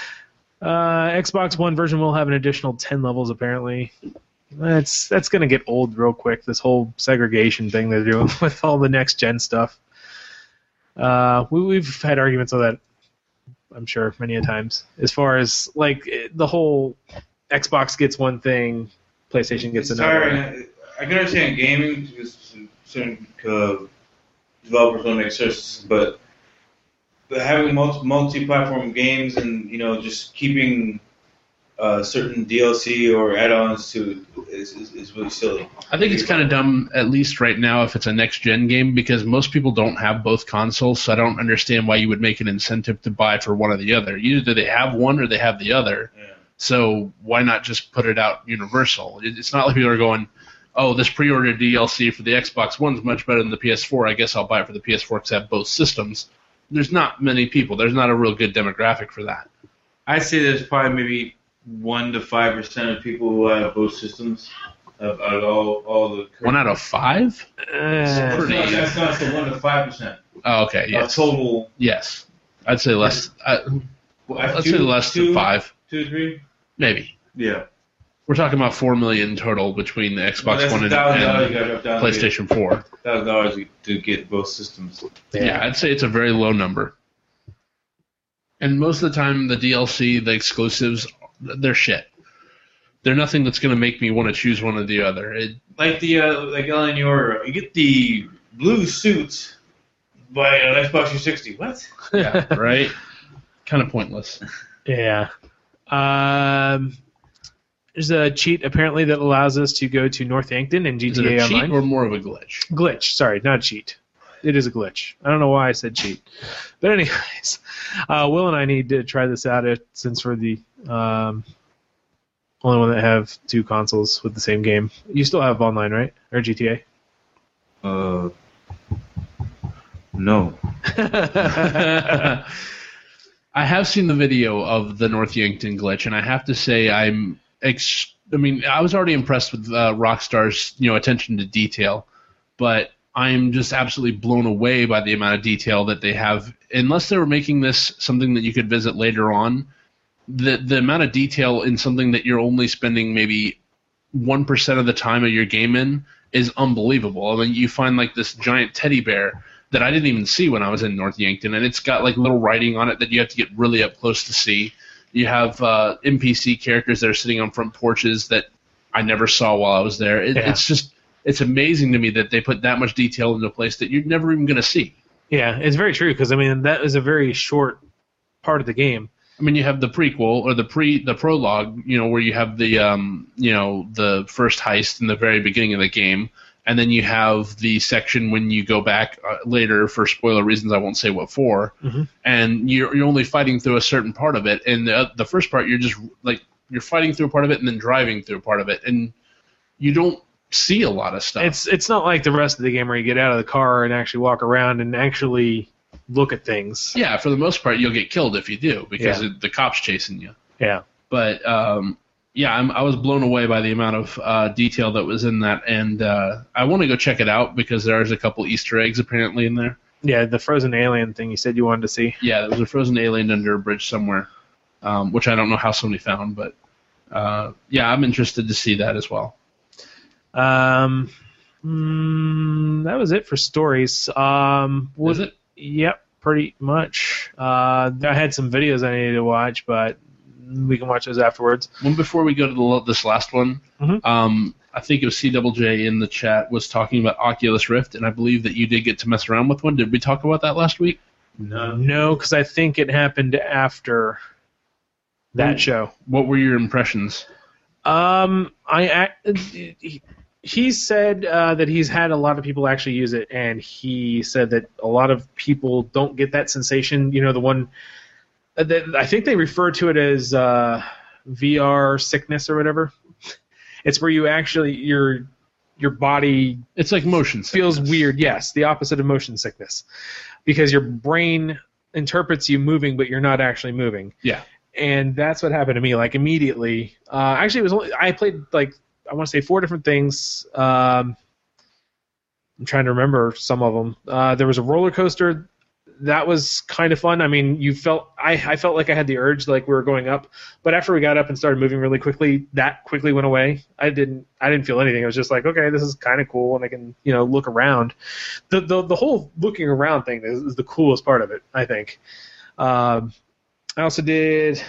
A: Xbox One version will have an additional ten levels, apparently. That's that's gonna get old real quick. This whole segregation thing they're doing with all the next gen stuff. Uh, we, we've had arguments on that, I'm sure, many a times. As far as like the whole Xbox gets one thing, PlayStation gets
B: it's
A: another.
B: tiring. I can understand gaming because certain uh, developers want to make services, but but having multi multi-platform games and you know just keeping Uh, certain D L C or add-ons to is, is, is really silly.
C: I think it's kind of dumb, at least right now, if it's a next-gen game, because most people don't have both consoles, so I don't understand why you would make an incentive to buy for one or the other. Either they have one or they have the other,
B: Yeah.
C: so why not just put it out universal? It, it's not like people are going, oh, this pre-order D L C for the Xbox One is much better than the P S four. I guess I'll buy it for the P S four because I have both systems. There's not many people. There's not a real good demographic for that.
B: I'd say there's probably maybe one to five percent of people who have both systems of, of all all the.
C: One out of five?
A: Uh,
B: That's
C: pretty-
B: not, that's not the one to five percent
C: Oh, okay,
B: of
C: yes.
B: total.
C: Yes. I'd say less. I, let's say less
B: two,
C: than five.
B: Two, three.
C: Maybe.
B: Yeah.
C: We're talking about four million total between the Xbox
B: Well, that's
C: One and,
B: thousand dollars
C: and
B: you got to down
C: PlayStation four.
B: Thousand dollars to get both systems.
C: Yeah. I'd say it's a very low number. And most of the time, the D L C, the exclusives, they're shit. They're nothing that's going to make me want to choose one or the other. It,
B: Like the uh, like Ellen Euro, you get the blue suit buy an Xbox three sixty. What?
C: Yeah, right? Kind of pointless.
A: Yeah. Um, there's a cheat apparently that allows us to go to Northampton in
C: Is
A: G T A
C: it a cheat
A: Online.
C: or more of a glitch?
A: Glitch. Sorry, not cheat. It is a glitch. I don't know why I said cheat. But anyways, uh, Will and I need to try this out it, since we're the um, only one that have two consoles with the same game. You still have online, right? Or G T A?
B: Uh, no.
C: I have seen the video of the North Yankton glitch, and I have to say I'm ex- I mean, I was already impressed with uh, Rockstar's, you know, attention to detail, but I'm just absolutely blown away by the amount of detail that they have. Unless they were making this something that you could visit later on, the the amount of detail in something that you're only spending maybe one percent of the time of your game in is unbelievable. I mean, you find like this giant teddy bear that I didn't even see when I was in North Yankton, and it's got like little writing on it that you have to get really up close to see. You have uh, N P C characters that are sitting on front porches that I never saw while I was there. It,
A: Yeah.
C: It's just, it's amazing to me that they put that much detail into a place that you're never even going to see.
A: Yeah, it's very true because I mean that is a very short part of the game.
C: I mean, you have the prequel or the pre the prologue, you know, where you have the um, you know, the first heist in the very beginning of the game, and then you have the section when you go back uh, later for spoiler reasons. I won't say what for,
A: Mm-hmm.
C: and you're you're only fighting through a certain part of it, and the the first part you're just like you're fighting through a part of it and then driving through a part of it, and you don't see a lot of stuff.
A: It's it's not like the rest of the game where you get out of the car and actually walk around and actually look at things.
C: Yeah, for the most part, you'll get killed if you do because
A: Yeah.
C: it, the cop's chasing you.
A: Yeah.
C: But um, yeah, I'm, I was blown away by the amount of uh, detail that was in that, and uh, I want to go check it out because there's a couple Easter eggs apparently in there.
A: Yeah, the frozen alien thing you said you wanted to see.
C: Yeah, there was a frozen alien under a bridge somewhere, um, which I don't know how somebody found, but uh, yeah, I'm interested to see that as well.
A: Um, mm, that was it for stories. Um,
C: Was it?
A: Yep, pretty much. Uh, I had some videos I needed to watch, but we can watch those afterwards.
C: One before we go to the, this last one,
A: Mhm.
C: um, I think it was C Double J in the chat was talking about Oculus Rift, and I believe that you did get to mess around with one. Did we talk about that last week?
B: No.
A: No, because I think it happened after that
C: Mm.
A: show.
C: What were your impressions?
A: Um, I he, he said uh, that he's had a lot of people actually use it, and he said that a lot of people don't get that sensation. You know, the one uh, that I think they refer to it as uh, V R sickness or whatever. It's where you actually your your body
C: It's like motion
A: feels
C: sickness.
A: weird. Yes, the opposite of motion sickness, because your brain interprets you moving, but you're not actually moving.
C: Yeah.
A: And that's what happened to me. Like immediately. Uh, actually, it was only, I played like I want to say four different things. Um, I'm trying to remember some of them. Uh, there was a roller coaster that was kind of fun. I mean, you felt I, I felt like I had the urge, like we were going up, but after we got up and started moving really quickly, that quickly went away. I didn't I didn't feel anything. It was just like, okay, this is kind of cool, and I can you know look around. The the the whole looking around thing is, is the coolest part of it, I think. Um, I also did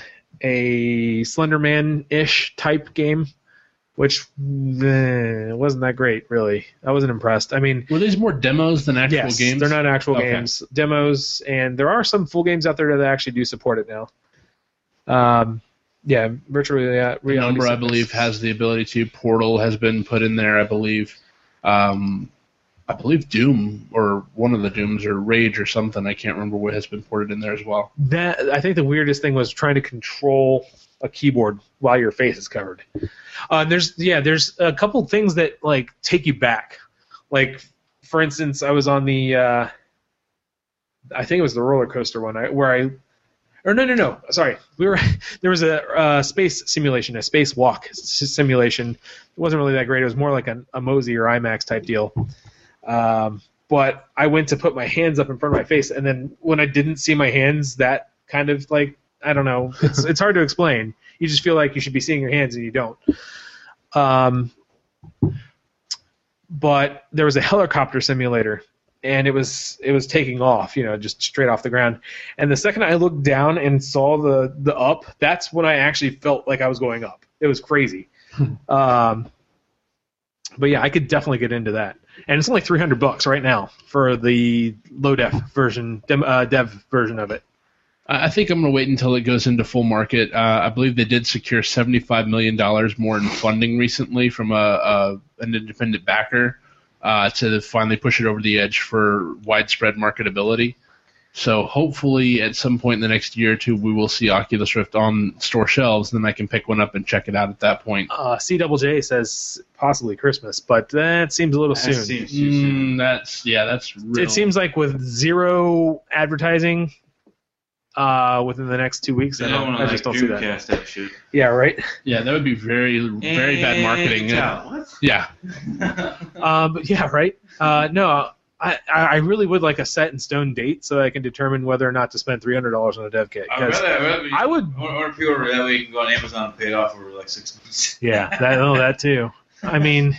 A: a Slender Man-ish type game, which eh, wasn't that great, really. I wasn't impressed. I mean,
C: Were these more demos than actual
A: yes,
C: games?
A: they're not actual
C: Okay.
A: games, demos, and there are some full games out there that actually do support it now. Um, yeah, virtual rea-
C: The
A: reality.
C: number, I
A: sickness.
C: believe, has the ability to. Portal has been put in there, I believe. Um, I believe Doom, or one of the Dooms, or Rage or something, I can't remember what has been ported in there as well.
A: That I think the weirdest thing was trying to control a keyboard while your face is covered. Uh, there's yeah, there's a couple things that like take you back. Like for instance, I was on the uh, I think it was the roller coaster one I, where I or no no no sorry we were there was a uh, space simulation, a space walk s- simulation. It wasn't really that great. It was more like a, a Mosey or IMAX type deal. Um, but I went to put my hands up in front of my face, and then when I didn't see my hands, that kind of like I don't know. It's it's hard to explain. You just feel like you should be seeing your hands and you don't. Um, but there was a helicopter simulator, and it was it was taking off, you know, just straight off the ground. And the second I looked down and saw the the up, that's when I actually felt like I was going up. It was crazy. um, But yeah, I could definitely get into that, and it's only three hundred bucks right now for the low def version, dem, uh, dev version of it.
C: I think I'm going to wait until it goes into full market. Uh, I believe they did secure seventy-five million dollars more in funding recently from a, a an independent backer uh, to finally push it over the edge for widespread marketability. So hopefully at some point in the next year or two, we will see Oculus Rift on store shelves, and then I can pick one up and check it out at that point.
A: Uh, C Double J says possibly Christmas, but that seems a little
B: That
A: soon.
B: seems too soon.
C: Mm, that's yeah, that's real.
A: It seems like with zero advertising uh, within the next two weeks,
B: They
A: I,
B: don't
A: don't,
B: want
A: I
B: to
A: just
B: like
A: don't see that.
B: Dreamcast that shit.
A: Yeah, right.
C: yeah, that would be very very bad marketing.
B: And- What?
C: Yeah,
A: Um, but yeah, right. Uh, no, I, I really would like a set in stone date so I can determine whether or not to spend three hundred dollars on a dev kit.
B: I'd
A: 'cause-
B: rather, I'd rather be,
A: I would-
B: Or, or pre-order that way you can go on Amazon and pay it off over like six months.
A: Yeah, that oh, that too. I mean,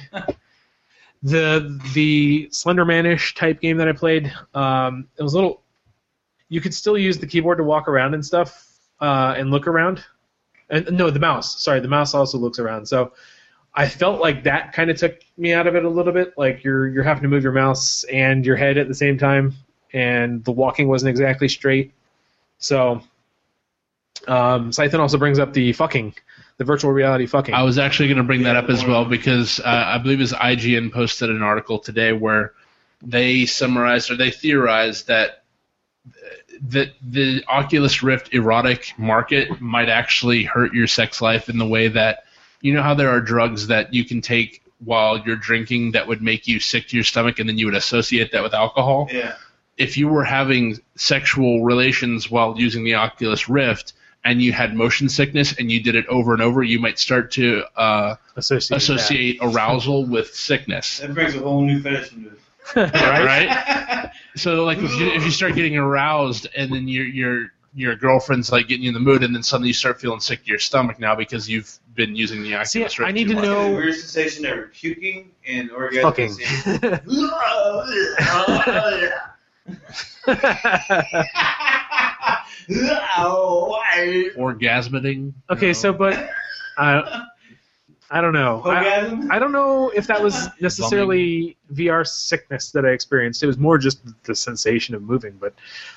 A: the the Slenderman-ish type game that I played, um, it was a little. You could still use the keyboard to walk around and stuff uh, and look around. And no, the mouse. Sorry, the mouse also looks around. So I felt like that kind of took me out of it a little bit. Like you're you're having to move your mouse and your head at the same time, and the walking wasn't exactly straight. So um, Scythen also brings up the fucking, the virtual reality fucking.
C: I was actually going to bring that
B: Yeah,
C: up as well because uh, I believe his I G N posted an article today where they summarized or they theorized that that the Oculus Rift erotic market might actually hurt your sex life in the way that, you know how there are drugs that you can take while you're drinking that would make you sick to your stomach and then you would associate that with alcohol?
B: Yeah.
C: If you were having sexual relations while using the Oculus Rift and you had motion sickness and you did it over and over, you might start to uh,
A: associate,
C: associate arousal with sickness.
B: That brings a whole new fetish into it.
A: that. right?
C: Right? So like if you, if you start getting aroused and then your your your girlfriend's like getting you in the mood and then suddenly you start feeling sick to your stomach now because you've been using the
A: See,
C: Oculus Rift.
A: I need
C: too
A: to
C: much.
A: know-
B: Weird sensation of puking and orgasm.
A: Fucking.
C: Orgasming.
A: Okay, so but uh, I don't know. I,
B: Orgasm?
A: I don't know if that was necessarily V R sickness that I experienced. It was more just the sensation of moving, but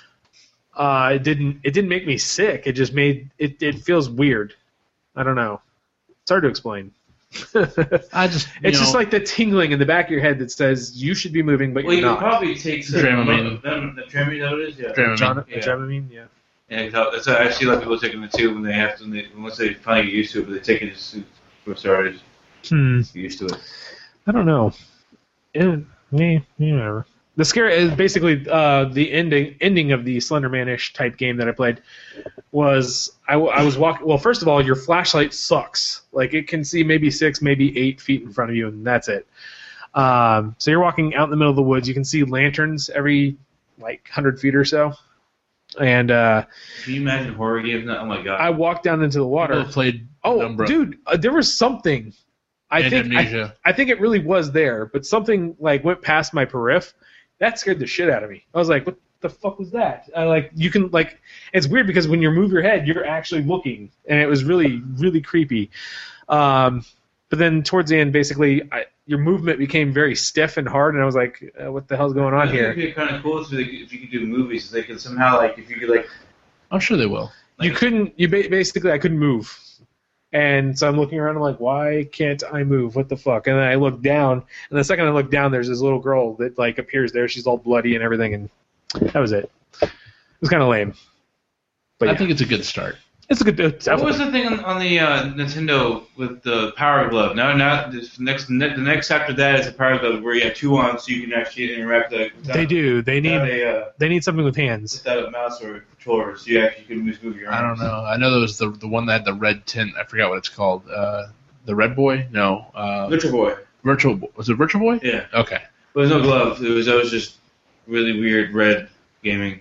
A: uh, it didn't. It didn't make me sick. It just made it. It feels weird. I don't know. It's hard to explain.
C: I just you
A: It's just
C: know,
A: like the tingling in the back of your head that says you should be moving, but
B: Well, you
A: you're
B: can
A: not.
B: probably take some
C: Dramamine.
B: Them, the Dramamine, that it is? Yeah.
C: Dramamine.
A: John,
B: Yeah.
A: Dramamine, yeah.
B: Yeah, that's what I see a lot of people taking it too when they have to, when they, once they finally get used to it, but they take it just for starters,
A: Hmm.
B: get used to it.
A: I don't know. It, yeah, yeah, whatever. The scare is basically uh, the ending ending of the Slenderman-ish type game that I played was I, w- I was walking. Well, first of all, your flashlight sucks. Like it can see maybe six, maybe eight feet in front of you, and that's it. Um, so you're walking out in the middle of the woods. You can see lanterns every like hundred feet or so, and uh,
B: Can you imagine horror games now? Oh my god.
A: I walked down into the water.
C: people played
A: Oh,
C: Penumbra.
A: dude, uh, there was something. I think I,
C: Indonesia.
A: I think it really was there, but something like went past my periph. That scared the shit out of me. I was like, "What the fuck was that?" I like you can like it's weird because when you move your head, you're actually looking, and it was really really creepy. Um, but then towards the end, basically, I, your movement became very stiff and hard, and I was like, uh, "What the hell's going on
B: I think
A: here?"
B: it'd be kind of cool if, they, if you could do movies. They could somehow, like, if you could, like,
C: I'm sure they will.
B: like
A: You couldn't. You ba- basically, I couldn't move. And so I'm looking around, I'm like, why can't I move? What the fuck? And then I look down, and the second I look down, there's this little girl that like appears there. She's all bloody and everything, and that was it. It was kind of lame. But
C: I
A: yeah,
C: think it's a good start.
A: it's a good. It's
B: What was
A: definitely-
B: the thing on, on the uh, Nintendo with the Power Glove? No, not this next. Ne- the next after that is the Power Glove where you have two on, so you can actually interact. Like, without,
A: They do. They
B: Without
A: need.
B: a, uh,
A: They need something with hands.
B: without a mouse or a controller, so you actually can just move your
C: I
B: arms.
C: don't know. I know there was the the one that had the red tint. I forgot what it's called. Uh, the Red Boy? No. Uh,
B: Virtual Boy.
C: Virtual Bo- was it Virtual Boy?
B: Yeah.
C: Okay.
B: There was no glove. It was, it was just really weird red gaming.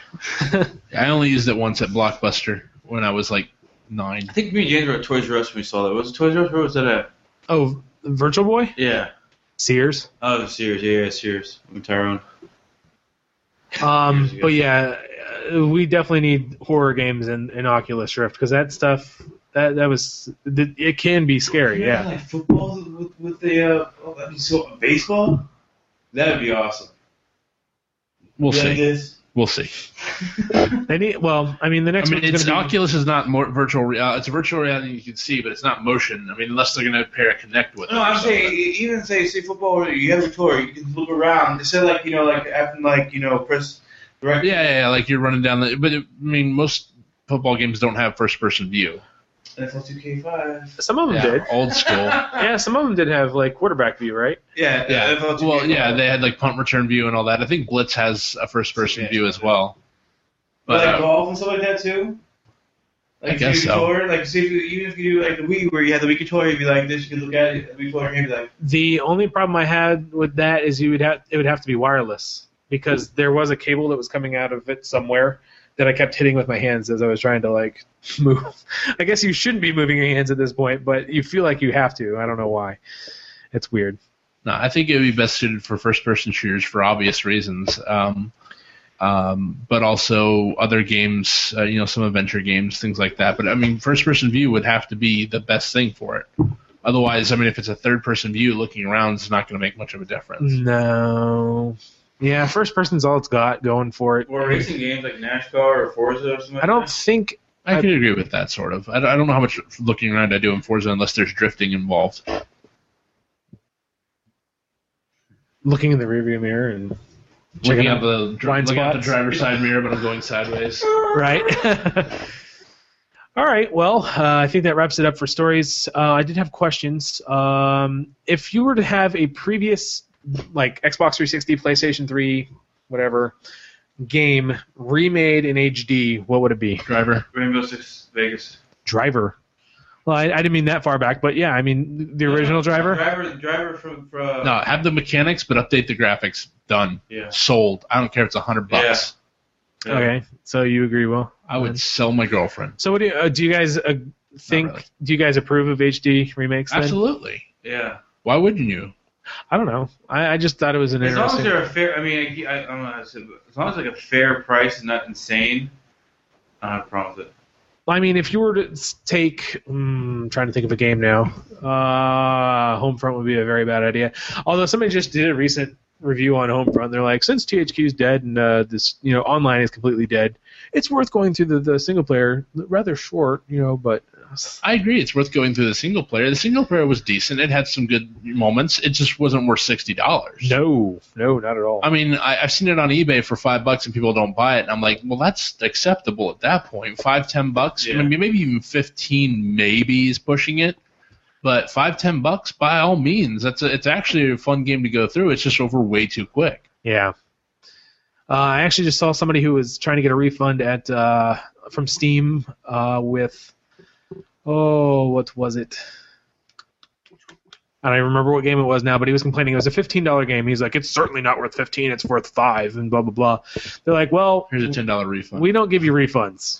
C: I only used it once at Blockbuster when I was like nine.
B: I think me and James were at Toys R Us when we saw that. Was it Toys R Us? Where was that at?
A: Oh, Virtual Boy,
B: Yeah.
A: Sears.
B: Oh, the Sears. Yeah, yeah, Sears. I'm Tyrone.
A: Um,
B: Years ago.
A: but yeah, uh, we definitely need horror games in, in Oculus Rift because that stuff. That that was it. Can be scary.
B: Yeah,
A: Yeah.
B: like football with with the uh, oh, that'd be so baseball. That'd be awesome.
C: We'll
B: You like
C: see.
B: this?
C: We'll see.
A: They need, well, I mean, the next
C: I mean,
A: one's
C: it's
A: gonna be,
C: Oculus is not more virtual. Re- uh, it's a virtual reality you can see, but it's not motion. I mean, unless they're going to pair a Connect with it.
B: No,
C: or
B: I'm
C: something.
B: saying even say say football. You have a tour. You can look around. Instead of like you know like having like you know press direct.
C: Yeah, yeah, yeah, like you're running down the. But it, I mean, most football games don't have first-person view.
B: N F L two K five.
A: some of them
C: Yeah,
A: did.
C: old school.
A: Yeah, some of them did have like quarterback view, right?
B: Yeah,
C: Yeah.
B: N F L two K five.
C: Well, yeah, they had like punt return view and all that. I think Blitz has a first-person
B: Yeah.
C: view as well.
B: But
C: But
B: like
C: uh,
B: golf and stuff like that too. Like
C: I guess
B: if you
C: so.
B: controller, like see if you, even if you do like the Wii where you had the Wii controller, you'd be like this. You could look at it, the Wii controller, and you'd be like,
A: The only problem I had with that is you would have it would have to be wireless because there was a cable that was coming out of it somewhere that I kept hitting with my hands as I was trying to like move. I guess you shouldn't be moving your hands at this point, but you feel like you have to. I don't know why. It's weird.
C: no, I think it would be best suited for first-person shooters for obvious reasons. Um, um, but also other games, uh, you know, some adventure games, things like that. But I mean, first-person view would have to be the best thing for it. Otherwise, I mean, if it's a third-person view, looking around is not going to make much of a difference.
A: No. Yeah, first person's all it's got going for it.
B: or racing games like NASCAR or Forza or something.
A: I don't
B: Like
A: think
C: I can agree with that, sort of. I don't, I don't know how much looking around I do in Forza unless there's drifting involved.
A: looking in the rearview mirror and
C: Looking
A: checking
C: at
A: out
C: the, dri-
A: blind
C: looking at the
A: spots.
C: driver's side mirror, but I'm going sideways.
A: right. All right. Well, uh, I think that wraps it up for stories. Uh, I did have questions. Um, if you were to have a previous, like Xbox three sixty, PlayStation three, whatever, game remade in H D, what would it be?
C: Driver.
B: Rainbow Six Vegas.
A: Driver. Well, I, I didn't mean that far back, but yeah, I mean the original Driver.
B: Driver, driver from. from
C: No, have the mechanics, but update the graphics. Done.
B: Yeah.
C: Sold. I don't care if it's a hundred bucks.
B: Yeah.
A: Okay, so you agree, Will?
C: I would sell my girlfriend.
A: So, what do you, uh, do you guys uh, think?
C: really.
A: Do you guys approve of H D remakes? Then?
C: Absolutely.
B: Yeah.
C: Why wouldn't you?
A: I don't know. I, I just thought it was an
B: As long as
A: interesting.
B: they're a fair, I mean, I, I, I don't know how to say it, but as long as like a fair price and not insane, I don't have a problem with it.
A: I mean, if you were to s- take, mm, I'm trying to think of a game now. Uh, Homefront would be a very bad idea. Although somebody just did a recent review on Homefront, they're like, since T H Q is dead and uh, this, you know, online is completely dead, it's worth going through the, the single player. Rather short, you know, but
C: I agree. It's worth going through the single player. The single player was decent. It had some good moments. It just wasn't worth sixty dollars.
A: no, no, not at all.
C: I mean, I, I've seen it on eBay for five bucks and people don't buy it. And I'm like, well, that's acceptable at that point. Five, ten bucks.
B: Yeah.
C: I mean, maybe even fifteen. Maybe is pushing it. But five, ten bucks, by all means, that's a, it's actually a fun game to go through. It's just over way too quick.
A: Yeah. Uh, I actually just saw somebody who was trying to get a refund at uh, from Steam uh, with, oh, what was it? I don't even remember what game it was now, but he was complaining it was a fifteen dollar game. He's like, it's certainly not worth fifteen, it's worth five, and blah, blah, blah. They're like, well,
C: Here's a ten dollar refund.
A: we don't give you refunds,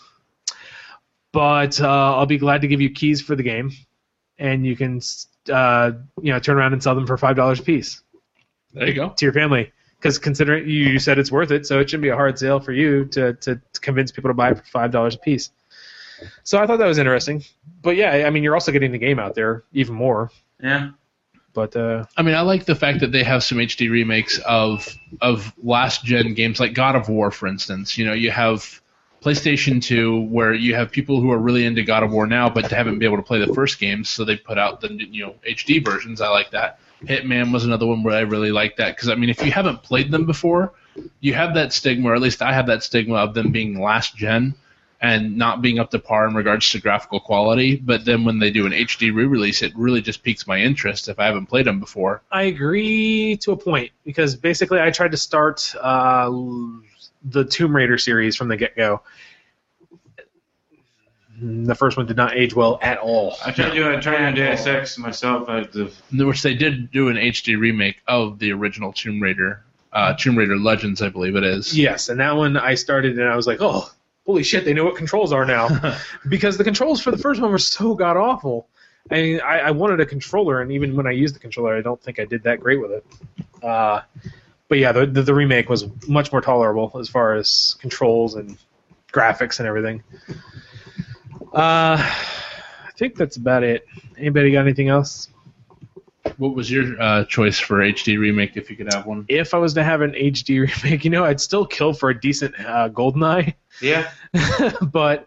A: but uh, I'll be glad to give you keys for the game, and you can uh, you know, turn around and sell them for five dollars a piece
C: there you go.
A: to your family. Because considering you, you said it's worth it, so it shouldn't be a hard sale for you to, to, to convince people to buy it for five dollars a piece. So I thought that was interesting. But yeah, I mean, you're also getting the game out there even more.
B: Yeah.
A: But uh,
C: I mean, I like the fact that they have some H D remakes of of last gen games, like God of War, for instance. You know, you have PlayStation two, where you have people who are really into God of War now, but haven't been able to play the first games, so they put out the you know H D versions. I like that. Hitman was another one where I really liked that because I mean, if you haven't played them before, you have that stigma, or at least I have that stigma of them being last gen and not being up to par in regards to graphical quality. But then when they do an H D re-release, it really just piques my interest if I haven't played them before.
A: I agree to a point because basically I tried to start uh, the Tomb Raider series from the get-go. The first one did not age well at all.
B: I tried to do I tried to do Deus Ex myself. I, the,
C: Which they did do an H D remake of the original Tomb Raider, uh, Tomb Raider Legends, I believe it is.
A: Yes, and that one I started and I was like, oh, holy shit, they know what controls are now. Because the controls for the first one were so god-awful. I mean, I, I wanted a controller, and even when I used the controller, I don't think I did that great with it. Uh, but yeah, the, the, the remake was much more tolerable as far as controls and graphics and everything. Uh, think that's about it. Anybody got anything else?
C: What was your uh, choice for H D remake if you could have one?
A: If I was to have an H D remake, you know, I'd still kill for a decent uh, GoldenEye.
B: Yeah.
A: But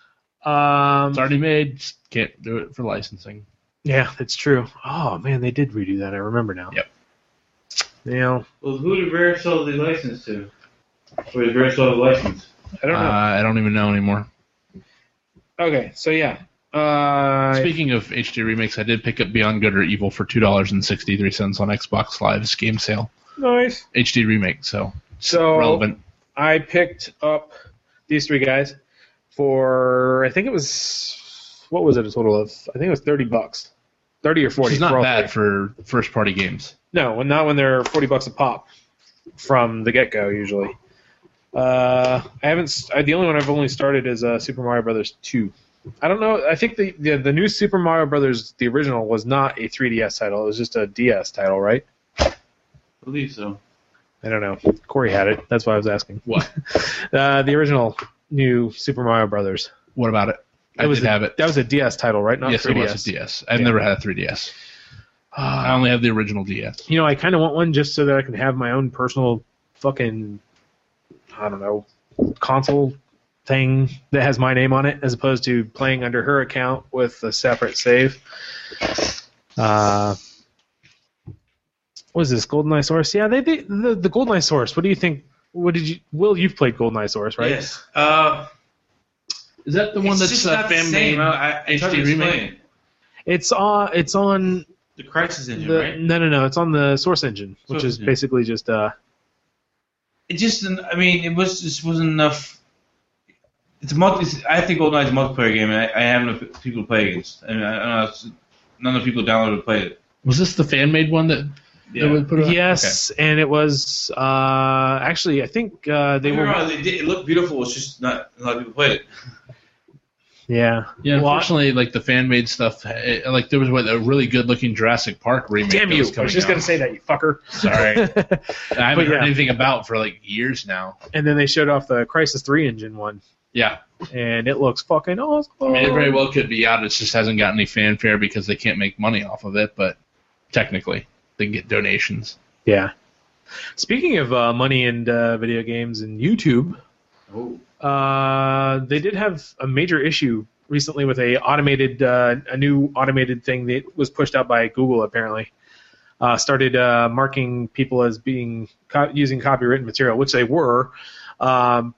A: um,
C: It's already made. Just can't do it for licensing.
A: yeah, that's true. Oh man, they did redo that. I remember now.
C: Yep.
A: You know,
B: Well, who did Rare sell the license to? Or did Rare sell the license?
A: I don't know.
C: Uh, I don't even know anymore.
A: Okay, so yeah. Uh,
C: Speaking of H D remakes, I did pick up Beyond Good or Evil for two dollars and sixty-three cents on Xbox Live's game sale.
A: nice.
C: H D remake, so
A: So
C: relevant.
A: I picked up these three guys for I think it was what was it a total of? I think it was thirty bucks, thirty or forty.
C: Which is not
A: for all
C: bad
A: three.
C: for first party games.
A: No, when not when they're forty bucks a pop from the get go usually. Uh, I haven't. I, the only one I've only started is uh, Super Mario Brothers two. I don't know. I think the, the the new Super Mario Brothers, the original, was not a three D S title. It was just a D S title, right?
B: I believe so.
A: I don't know. Corey had it. That's why I was asking.
C: What?
A: uh, the original new Super Mario Brothers.
C: What about it? I
A: That was
C: did
A: a,
C: have it.
A: That was a D S title, right? Not
C: Yes, it
A: three D S.
C: was a D S. I've
A: Yeah.
C: never had a three D S. I only have the original D S.
A: You know, I kind of want one just so that I can have my own personal fucking, I don't know, console thing that has my name on it, as opposed to playing under her account with a separate save. Uh, what is this, GoldenEye Source? Yeah, they, they the the GoldenEye Source. What do you think? What did you? Will, you've played GoldenEye Source, right?
B: Yes. Uh,
C: Is that the one
B: it's
C: that's
B: just
C: uh,
B: not the
C: fan
B: same.
C: made
B: I, I,
C: H
B: H
C: D
B: D
C: remake?
B: remake.
A: It's on. It's on.
B: The Crysis engine,
A: The,
B: right?
A: No, no, no. It's on the Source engine, which
B: Source
A: is
B: engine.
A: basically just uh.
B: It just, I mean, it was just wasn't enough. It's a multi. It's, I think GoldenEye is a multiplayer game, and I, I have enough people to play against. I mean, I, I don't know, it's, none of the people downloaded to play it.
C: Was this the fan made one that
B: Yeah.
C: they would put on?
A: Yes, and it was uh, actually I think uh, they
B: They
A: were.
B: were. It, did, it looked beautiful. It's just not a lot of people played it.
A: Yeah.
C: Yeah,
A: Well, I-
C: unfortunately, like the fan made stuff, it, like there was what, a really good looking Jurassic Park remake.
A: Damn
C: that
A: you!
C: was
A: I
C: coming
A: was just
C: out.
A: gonna say that, you fucker.
C: Sorry. I haven't
A: But
C: heard
A: yeah.
C: anything about for like years now.
A: And then they showed off the Crysis three engine one,
C: Yeah,
A: and it looks fucking awesome.
C: I mean, it very well could be out. It just hasn't got any fanfare because they can't make money off of it. But technically, they can get donations.
A: Yeah. Speaking of uh, money and uh, video games and YouTube,
B: Oh.
A: uh, they did have a major issue recently with a automated, uh, a new automated thing that was pushed out by Google. Apparently, uh, started uh, marking people as being co- using copywritten material, which they were, um,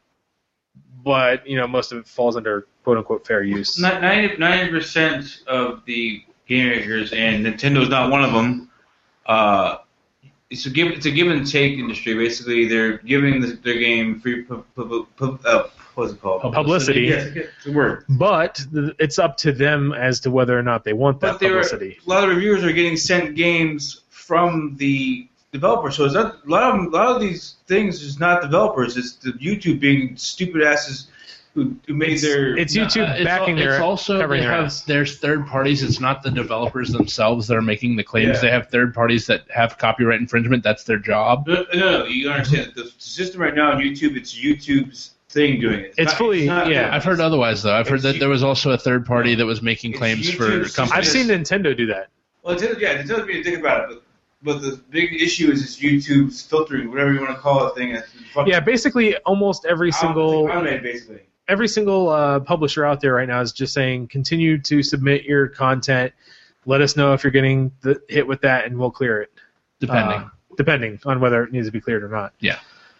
A: but you know most of it falls under quote unquote fair use.
B: ninety percent of the game makers, and Nintendo's not one of them. Uh, it's a give. It's a give and take industry. Basically, they're giving the, their game free. Pu- pu- pu- uh, what's it called?
A: Publicity.
B: Yes, it's a word.
A: But th- it's up to them as to whether or not they want that
B: But there are,
A: publicity.
B: a lot of reviewers are getting sent games from the developer. So it's not, a lot of a lot of these things is not developers. It's the YouTube being stupid asses who, who made
A: It's,
B: their.
A: it's YouTube
C: Uh, it's
A: backing
C: al-
A: their
C: It's also
A: covering
C: they
A: their
C: have
A: ass.
C: there's third parties. It's not the developers themselves that are making the claims.
B: Yeah.
C: They have third parties that have copyright infringement. That's their job.
B: No, no, no, you understand. The system right now on YouTube, it's YouTube's thing doing it.
A: It's
B: not-
A: fully-
B: not-
A: yeah.
C: I've heard otherwise though. I've heard
B: It's
C: that
B: you-
C: there was also a third party that was making
B: It's
C: claims for
B: YouTube's
C: companies.
A: I've seen Nintendo do that.
B: Well, Nintendo, yeah, Nintendo's being a dick about it, but but the big issue is it's YouTube's filtering, whatever you want to call it, thing. That's fucking
A: Yeah, basically almost every single
B: automated, basically.
A: every single uh, publisher out there right now is just saying continue to submit your content. Let us know if you're getting the, hit with that, and we'll clear it.
C: depending.
A: Uh, depending on whether it needs to be cleared or not.
C: Yeah.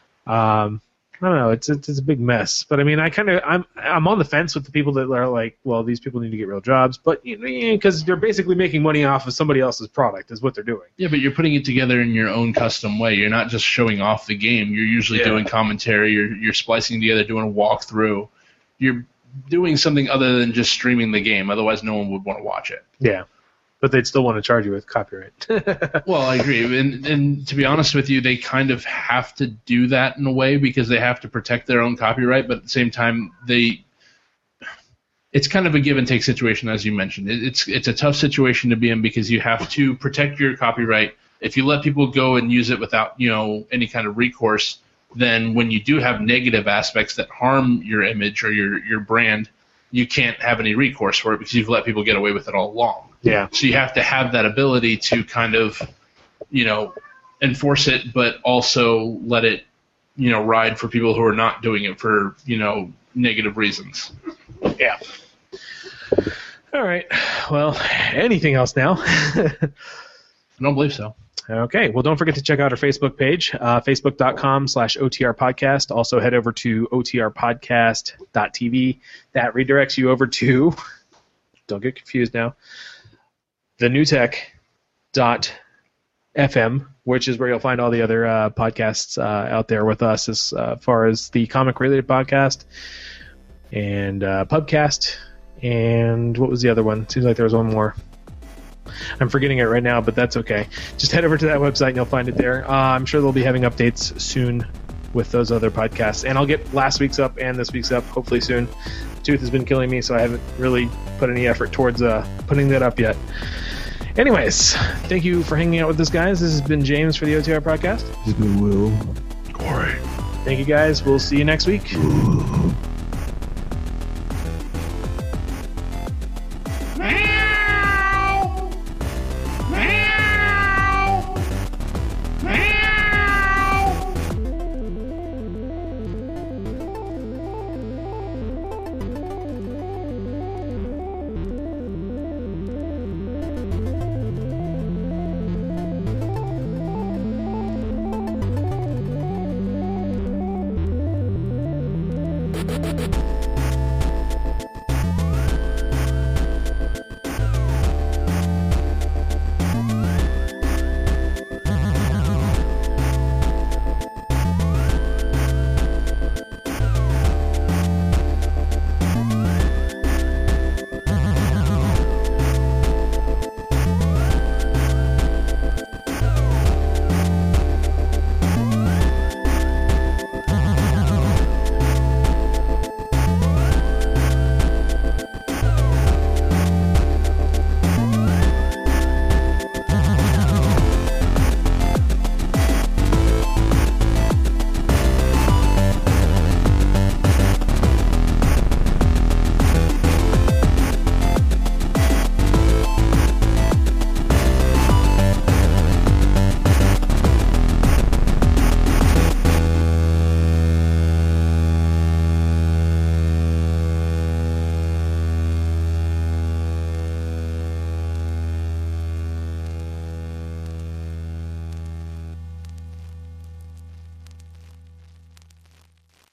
A: Um, I don't know. It's it's, it's a big mess. But I mean, I kind of I'm I'm on the fence with the people that are like, well, these people need to get real jobs, but you know, because they're basically making money off of somebody else's product is what they're doing.
C: Yeah, but you're putting it together in your own custom way. You're not just showing off the game. You're usually
B: Yeah.
C: doing commentary. You're you're splicing together, doing a walkthrough. You're doing something other than just streaming the game. Otherwise, no one would want to watch it.
A: Yeah. But they'd still want to charge you with copyright.
C: Well, I agree, and and to be honest with you, they kind of have to do that in a way because they have to protect their own copyright. But at the same time, they it's kind of a give and take situation, as you mentioned. It, it's it's a tough situation to be in because you have to protect your copyright. If you let people go and use it without you know any kind of recourse, then when you do have negative aspects that harm your image or your your brand, you can't have any recourse for it because you've let people get away with it all along.
A: Yeah.
C: So you have to have that ability to kind of, you know, enforce it, but also let it, you know, ride for people who are not doing it for, you know, negative reasons.
A: Yeah. All right. Well, anything else now?
C: I don't believe so.
A: Okay. Well, don't forget to check out our Facebook page, uh, facebook.com slash OTR podcast. Also head over to O T R podcast dot T V. That redirects you over to, don't get confused now, the newtek dot F M, which is where you'll find all the other uh, podcasts uh, out there with us as uh, far as the comic-related podcast and uh, Pubcast. And what was the other one? Seems like there was one more. I'm forgetting it right now, but that's okay. Just head over to that website and you'll find it there. Uh, I'm sure they'll be having updates soon with those other podcasts. And I'll get last week's up and this week's up hopefully soon. Tooth has been killing me, so I haven't really put any effort towards uh, putting that up yet. Anyways, thank you for hanging out with us, guys. This has been James for the O T R podcast.
D: This has been Will.
C: Corey.
A: Thank you, guys. We'll see you next week.